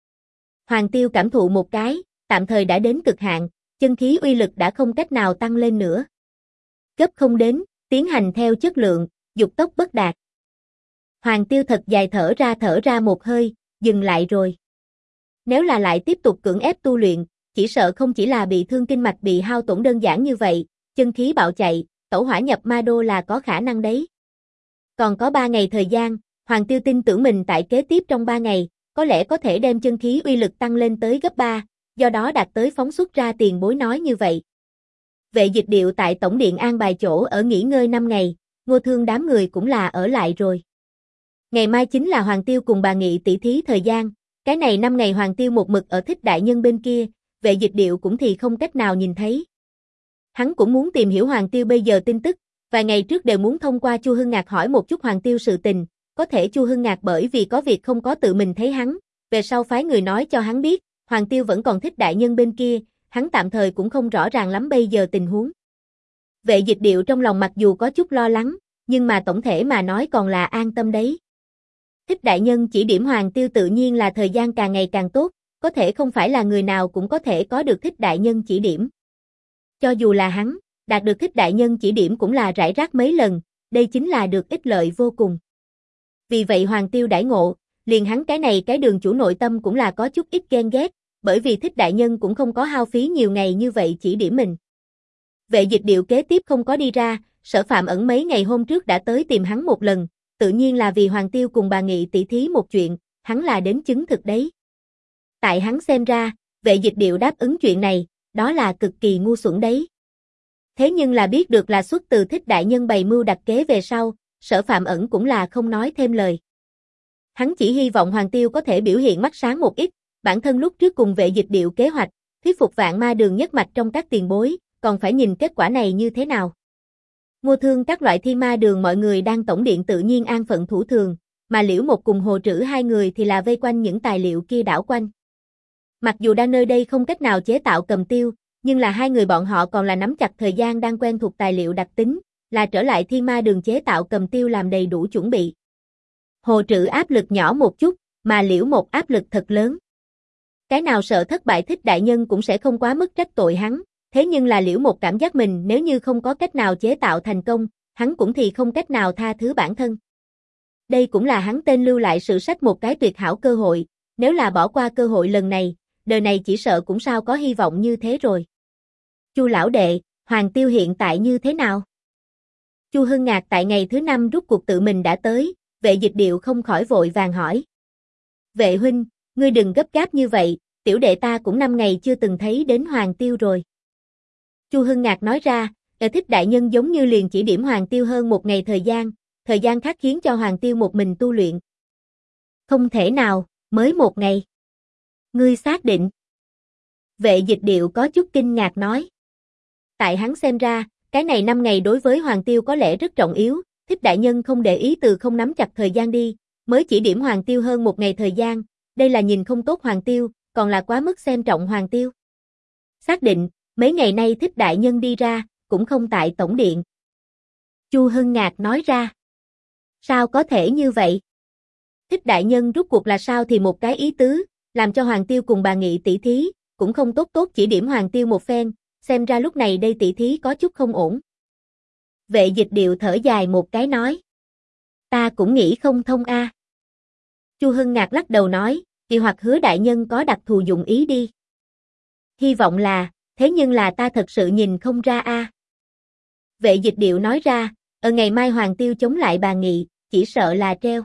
Hoàng Tiêu cảm thụ một cái, tạm thời đã đến cực hạn, chân khí uy lực đã không cách nào tăng lên nữa. Gấp không đến, tiến hành theo chất lượng, dục tốc bất đạt. Hoàng Tiêu thật dài thở ra một hơi, dừng lại rồi. Nếu là lại tiếp tục cưỡng ép tu luyện, chỉ sợ không chỉ là bị thương kinh mạch bị hao tổn đơn giản như vậy, chân khí bạo chạy, tẩu hỏa nhập ma đô là có khả năng đấy. Còn có 3 ngày thời gian, Hoàng Tiêu tin tưởng mình tại kế tiếp trong 3 ngày, có lẽ có thể đem chân khí uy lực tăng lên tới gấp 3, do đó đạt tới phóng xuất ra tiền bối nói như vậy. Vệ Dịch Điệu tại Tổng Điện an bài chỗ ở nghỉ ngơi 5 ngày, Ngô Thương đám người cũng là ở lại rồi. Ngày mai chính là Hoàng Tiêu cùng bà Nghị tỷ thí thời gian, cái này 5 ngày Hoàng Tiêu một mực ở Thích Đại Nhân bên kia, Vệ Dịch Điệu cũng thì không cách nào nhìn thấy. Hắn cũng muốn tìm hiểu Hoàng Tiêu bây giờ tin tức, vài ngày trước đều muốn thông qua Chu Hưng Ngạc hỏi một chút Hoàng Tiêu sự tình, có thể Chu Hưng Ngạc bởi vì có việc không có tự mình thấy hắn, về sau phái người nói cho hắn biết, Hoàng Tiêu vẫn còn Thích Đại Nhân bên kia, hắn tạm thời cũng không rõ ràng lắm bây giờ tình huống. Vệ Dịch Điệu trong lòng mặc dù có chút lo lắng, nhưng mà tổng thể mà nói còn là an tâm đấy. Thích Đại Nhân chỉ điểm Hoàng Tiêu tự nhiên là thời gian càng ngày càng tốt, có thể không phải là người nào cũng có thể có được Thích Đại Nhân chỉ điểm. Cho dù là hắn, đạt được Thích Đại Nhân chỉ điểm cũng là rải rác mấy lần, đây chính là được ích lợi vô cùng. Vì vậy Hoàng Tiêu đãi ngộ, liền hắn cái này cái đường chủ nội tâm cũng là có chút ít ghen ghét, bởi vì Thích Đại Nhân cũng không có hao phí nhiều ngày như vậy chỉ điểm mình. Vệ Dịch Điệu kế tiếp không có đi ra, Sở Phạm Ẩn mấy ngày hôm trước đã tới tìm hắn một lần, tự nhiên là vì Hoàng Tiêu cùng bà Nghị tỷ thí một chuyện, hắn là đến chứng thực đấy. Tại hắn xem ra, Vệ Dịch Điệu đáp ứng chuyện này, đó là cực kỳ ngu xuẩn đấy. Thế nhưng là biết được là xuất từ Thích Đại Nhân bày mưu đặt kế về sau, Sở Phạm Ẩn cũng là không nói thêm lời. Hắn chỉ hy vọng Hoàng Tiêu có thể biểu hiện mắt sáng một ít, bản thân lúc trước cùng Vệ Dịch Điệu kế hoạch, thuyết phục Vạn Ma Đường nhất mạch trong các tiền bối, còn phải nhìn kết quả này như thế nào. Ngô Thương các loại Thi Ma Đường mọi người đang tổng điện tự nhiên an phận thủ thường, mà Liễu Một cùng Hồ Trữ hai người thì là vây quanh những tài liệu kia đảo quanh. Mặc dù đang nơi đây không cách nào chế tạo cầm tiêu, nhưng là hai người bọn họ còn là nắm chặt thời gian đang quen thuộc tài liệu đặc tính, là trở lại Thi Ma Đường chế tạo cầm tiêu làm đầy đủ chuẩn bị. Hồ Trữ áp lực nhỏ một chút, mà Liễu Một áp lực thật lớn. Cái nào sợ thất bại Thích Đại Nhân cũng sẽ không quá mức trách tội hắn, thế nhưng là Liễu Một cảm giác mình nếu như không có cách nào chế tạo thành công, hắn cũng thì không cách nào tha thứ bản thân. Đây cũng là hắn tên lưu lại sử sách một cái tuyệt hảo cơ hội, nếu là bỏ qua cơ hội lần này, đời này chỉ sợ cũng sao có hy vọng như thế rồi. Chu lão đệ, Hoàng Tiêu hiện tại như thế nào? Chu Hưng Ngạc tại ngày thứ 5 rút cuộc tự mình đã tới, Vệ Dịch Điệu không khỏi vội vàng hỏi. Vệ huynh, ngươi đừng gấp gáp như vậy, tiểu đệ ta cũng 5 ngày chưa từng thấy đến Hoàng Tiêu rồi. Chu Hưng Ngạc nói ra, Thích Đại Nhân giống như liền chỉ điểm Hoàng Tiêu hơn một ngày thời gian khác khiến cho Hoàng Tiêu một mình tu luyện. Không thể nào, mới một ngày. Ngươi xác định. Vệ Dịch Điệu có chút kinh ngạc nói. Tại hắn xem ra, cái này 5 ngày đối với Hoàng Tiêu có lẽ rất trọng yếu, Thích Đại Nhân không để ý từ không nắm chặt thời gian đi, mới chỉ điểm Hoàng Tiêu hơn một ngày thời gian, đây là nhìn không tốt Hoàng Tiêu, còn là quá mức xem trọng Hoàng Tiêu. Xác định, mấy ngày nay Thích Đại Nhân đi ra, cũng không tại tổng điện. Chu Hưng Ngạc nói ra. Sao có thể như vậy? Thích Đại Nhân rút cuộc là sao thì một cái ý tứ, làm cho Hoàng Tiêu cùng bà Nghị tỷ thí, cũng không tốt tốt chỉ điểm Hoàng Tiêu một phen, xem ra lúc này đây tỷ thí có chút không ổn. Vệ Dịch Điệu thở dài một cái nói. Ta cũng nghĩ không thông a. Chu Hưng Ngạc lắc đầu nói, kỳ hoặc Hứa Đại Nhân có đặc thù dụng ý đi. Hy vọng là, thế nhưng là ta thật sự nhìn không ra a. Vệ Dịch Điệu nói ra, ở ngày mai Hoàng Tiêu chống lại bà Nghị, chỉ sợ là treo.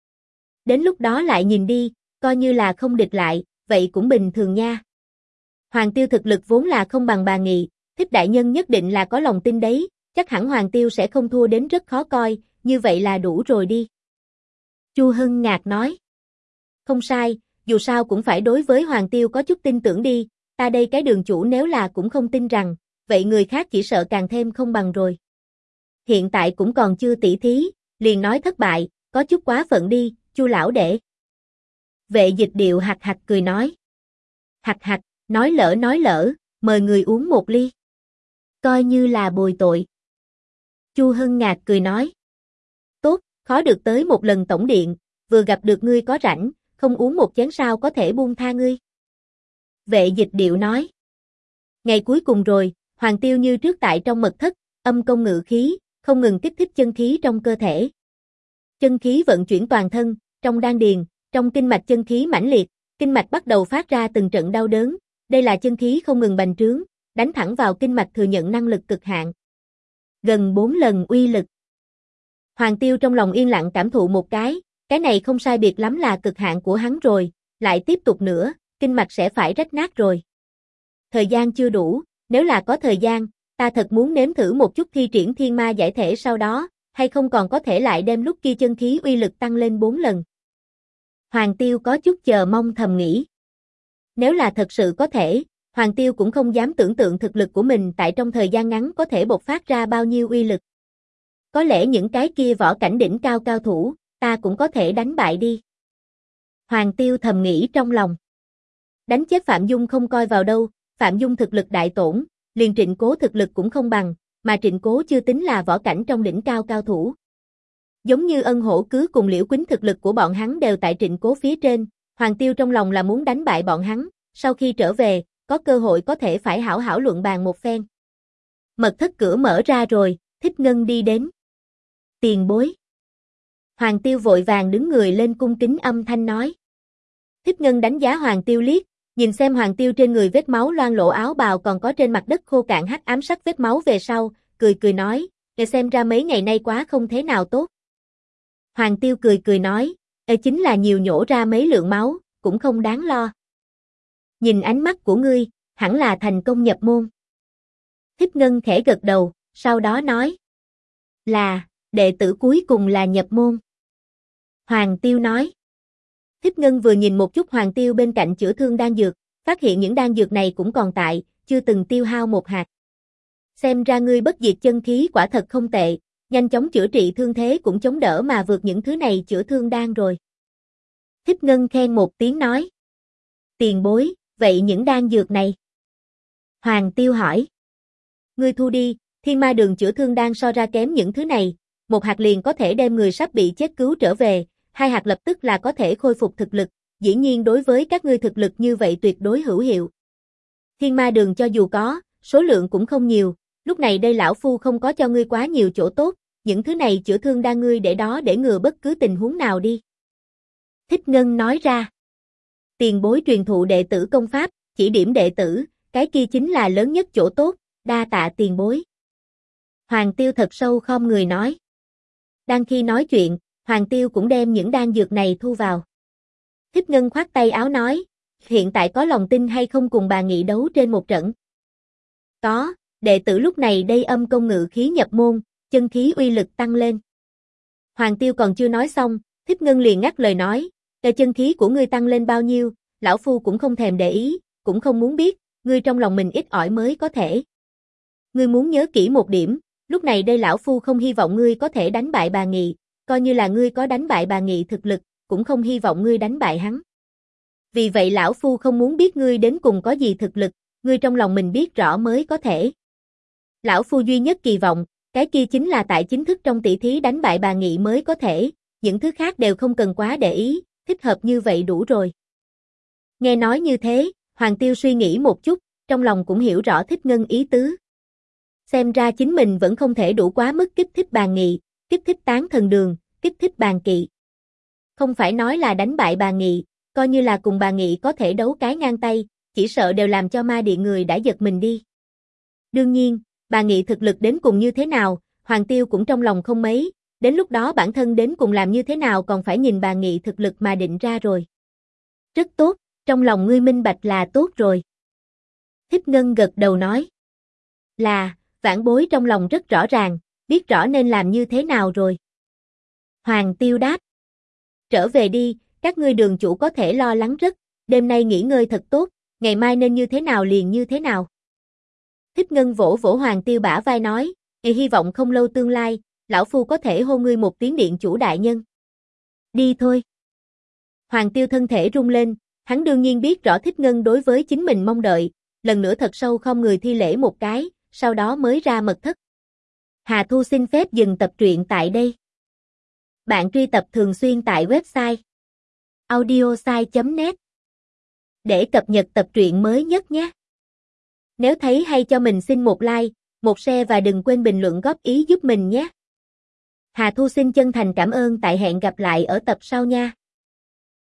Đến lúc đó lại nhìn đi, coi như là không địch lại, vậy cũng bình thường nha. Hoàng Tiêu thực lực vốn là không bằng bà Nghị, Thích Đại Nhân nhất định là có lòng tin đấy, chắc hẳn Hoàng Tiêu sẽ không thua đến rất khó coi, như vậy là đủ rồi đi. Chu Hưng Ngạc nói. Không sai, dù sao cũng phải đối với Hoàng Tiêu có chút tin tưởng đi, ta đây cái đường chủ nếu là cũng không tin rằng, vậy người khác chỉ sợ càng thêm không bằng rồi. Hiện tại cũng còn chưa tỉ thí, liền nói thất bại, có chút quá phận đi, Chu lão đệ. Vệ Dịch Điệu hạc hạc cười nói. Hạc hạc, nói lỡ, mời người uống một ly. Coi như là bồi tội. Chu Hưng Ngạc cười nói. Tốt, khó được tới một lần tổng điện, vừa gặp được ngươi có rảnh, không uống một chén sao có thể buông tha ngươi. Vệ Dịch Điệu nói. Ngày cuối cùng rồi, Hoàng Tiêu như trước tại trong mật thất, âm công ngự khí, không ngừng kích thích chân khí trong cơ thể. Chân khí vận chuyển toàn thân, trong đan điền, trong kinh mạch chân khí mãnh liệt, kinh mạch bắt đầu phát ra từng trận đau đớn, đây là chân khí không ngừng bành trướng, đánh thẳng vào kinh mạch thừa nhận năng lực cực hạn. Gần 4 lần uy lực. Hoàng Tiêu trong lòng yên lặng cảm thụ một cái này không sai biệt lắm là cực hạn của hắn rồi, lại tiếp tục nữa, kinh mạch sẽ phải rách nát rồi. Thời gian chưa đủ, nếu là có thời gian, ta thật muốn nếm thử một chút thi triển thiên ma giải thể sau đó, hay không còn có thể lại đem lúc kia chân khí uy lực tăng lên 4 lần. Hoàng Tiêu có chút chờ mong thầm nghĩ. Nếu là thật sự có thể, Hoàng Tiêu cũng không dám tưởng tượng thực lực của mình tại trong thời gian ngắn có thể bộc phát ra bao nhiêu uy lực. Có lẽ những cái kia võ cảnh đỉnh cao cao thủ, ta cũng có thể đánh bại đi. Hoàng Tiêu thầm nghĩ trong lòng. Đánh chết Phạm Dung không coi vào đâu, Phạm Dung thực lực đại tổn, liền Trịnh Cố thực lực cũng không bằng, mà Trịnh Cố chưa tính là võ cảnh trong đỉnh cao cao thủ. Giống như Ân Hổ Cứ cùng Liễu Quýnh thực lực của bọn hắn đều tại Trịnh Cố phía trên, Hoàng Tiêu trong lòng là muốn đánh bại bọn hắn, sau khi trở về, có cơ hội có thể phải hảo hảo luận bàn một phen. Mật thất cửa mở ra rồi, Thích Ngân đi đến. Tiền bối. Hoàng Tiêu vội vàng đứng người lên cung kính âm thanh nói. Thích Ngân đánh giá Hoàng Tiêu liếc, nhìn xem Hoàng Tiêu trên người vết máu loang lổ áo bào còn có trên mặt đất khô cạn hắc ám sắc vết máu về sau, cười nói, để xem ra mấy ngày nay quá không thế nào tốt. Hoàng Tiêu cười nói, chính là nhiều nhổ ra mấy lượng máu, cũng không đáng lo. Nhìn ánh mắt của ngươi, hẳn là thành công nhập môn. Thích Ngân khẽ gật đầu, sau đó nói, là, đệ tử cuối cùng là nhập môn. Hoàng Tiêu nói. Thích Ngân vừa nhìn một chút Hoàng Tiêu bên cạnh chữa thương đan dược, phát hiện những đan dược này cũng còn tại, chưa từng tiêu hao một hạt. Xem ra ngươi bất diệt chân khí quả thật không tệ, nhanh chóng chữa trị thương thế cũng chống đỡ mà vượt những thứ này chữa thương đan rồi. Thích Ngân khen một tiếng nói. Tiền bối, vậy những đan dược này? Hoàng Tiêu hỏi. Ngươi thu đi, Thiên Ma Đường chữa thương đan so ra kém những thứ này, một hạt liền có thể đem người sắp bị chết cứu trở về, hai hạt lập tức là có thể khôi phục thực lực, dĩ nhiên đối với các ngươi thực lực như vậy tuyệt đối hữu hiệu. Thiên Ma Đường cho dù có, số lượng cũng không nhiều, lúc này đây lão phu không có cho ngươi quá nhiều chỗ tốt, những thứ này chữa thương đan ngươi để đó để ngừa bất cứ tình huống nào đi. Thích Ngân nói ra. Tiền bối truyền thụ đệ tử công pháp, chỉ điểm đệ tử, cái kia chính là lớn nhất chỗ tốt, đa tạ tiền bối. Hoàng Tiêu thật sâu khom người nói. Đang khi nói chuyện, Hoàng Tiêu cũng đem những đan dược này thu vào. Thích Ngân khoát tay áo nói, hiện tại có lòng tin hay không cùng bà nghị đấu trên một trận? Có, đệ tử lúc này đây âm công ngự khí nhập môn, chân khí uy lực tăng lên. Hoàng Tiêu còn chưa nói xong, Thích Ngân liền ngắt lời nói, chân khí của ngươi tăng lên bao nhiêu, lão phu cũng không thèm để ý, cũng không muốn biết, ngươi trong lòng mình ít ỏi mới có thể. Ngươi muốn nhớ kỹ một điểm, lúc này đây lão phu không hy vọng ngươi có thể đánh bại bà Nghị, coi như là ngươi có đánh bại bà Nghị thực lực, cũng không hy vọng ngươi đánh bại hắn. Vì vậy lão phu không muốn biết ngươi đến cùng có gì thực lực, ngươi trong lòng mình biết rõ mới có thể. Lão phu duy nhất kỳ vọng, cái kia chính là tại chính thức trong tỷ thí đánh bại bà Nghị mới có thể, những thứ khác đều không cần quá để ý, thích hợp như vậy đủ rồi. Nghe nói như thế, Hoàng Tiêu suy nghĩ một chút, trong lòng cũng hiểu rõ Thích Ngân ý tứ. Xem ra chính mình vẫn không thể đủ quá mức kích thích Bàn Nghị, kích thích Tán Thần Đường, kích thích Bàn Kỵ. Không phải nói là đánh bại bà Nghị, coi như là cùng bà Nghị có thể đấu cái ngang tay, chỉ sợ đều làm cho ma điện người đã giật mình đi. Đương nhiên, bà Nghị thực lực đến cùng như thế nào, Hoàng Tiêu cũng trong lòng không mấy, đến lúc đó bản thân đến cùng làm như thế nào còn phải nhìn bà Nghị thực lực mà định ra rồi. Rất tốt, trong lòng ngươi minh bạch là tốt rồi. Thích Ngân gật đầu nói. Là, vãn bối trong lòng rất rõ ràng, biết rõ nên làm như thế nào rồi. Hoàng Tiêu đáp. Trở về đi, các ngươi Đường chủ có thể lo lắng rất, đêm nay nghỉ ngơi thật tốt, ngày mai nên như thế nào liền như thế nào. Thích Ngân vỗ vỗ Hoàng Tiêu bả vai nói, hy vọng không lâu tương lai, lão phu có thể hô ngươi một tiếng điện chủ đại nhân. Đi thôi. Hoàng Tiêu thân thể rung lên, hắn đương nhiên biết rõ Thích Ngân đối với chính mình mong đợi, lần nữa thật sâu không người thi lễ một cái, sau đó mới ra mật thất. Hà Thu xin phép dừng tập truyện tại đây. Bạn truy tập thường xuyên tại website audiosai.net để cập nhật tập truyện mới nhất nhé. Nếu thấy hay cho mình xin một like, một share và đừng quên bình luận góp ý giúp mình nhé. Hà Thu xin chân thành cảm ơn, tại hẹn gặp lại ở tập sau nha.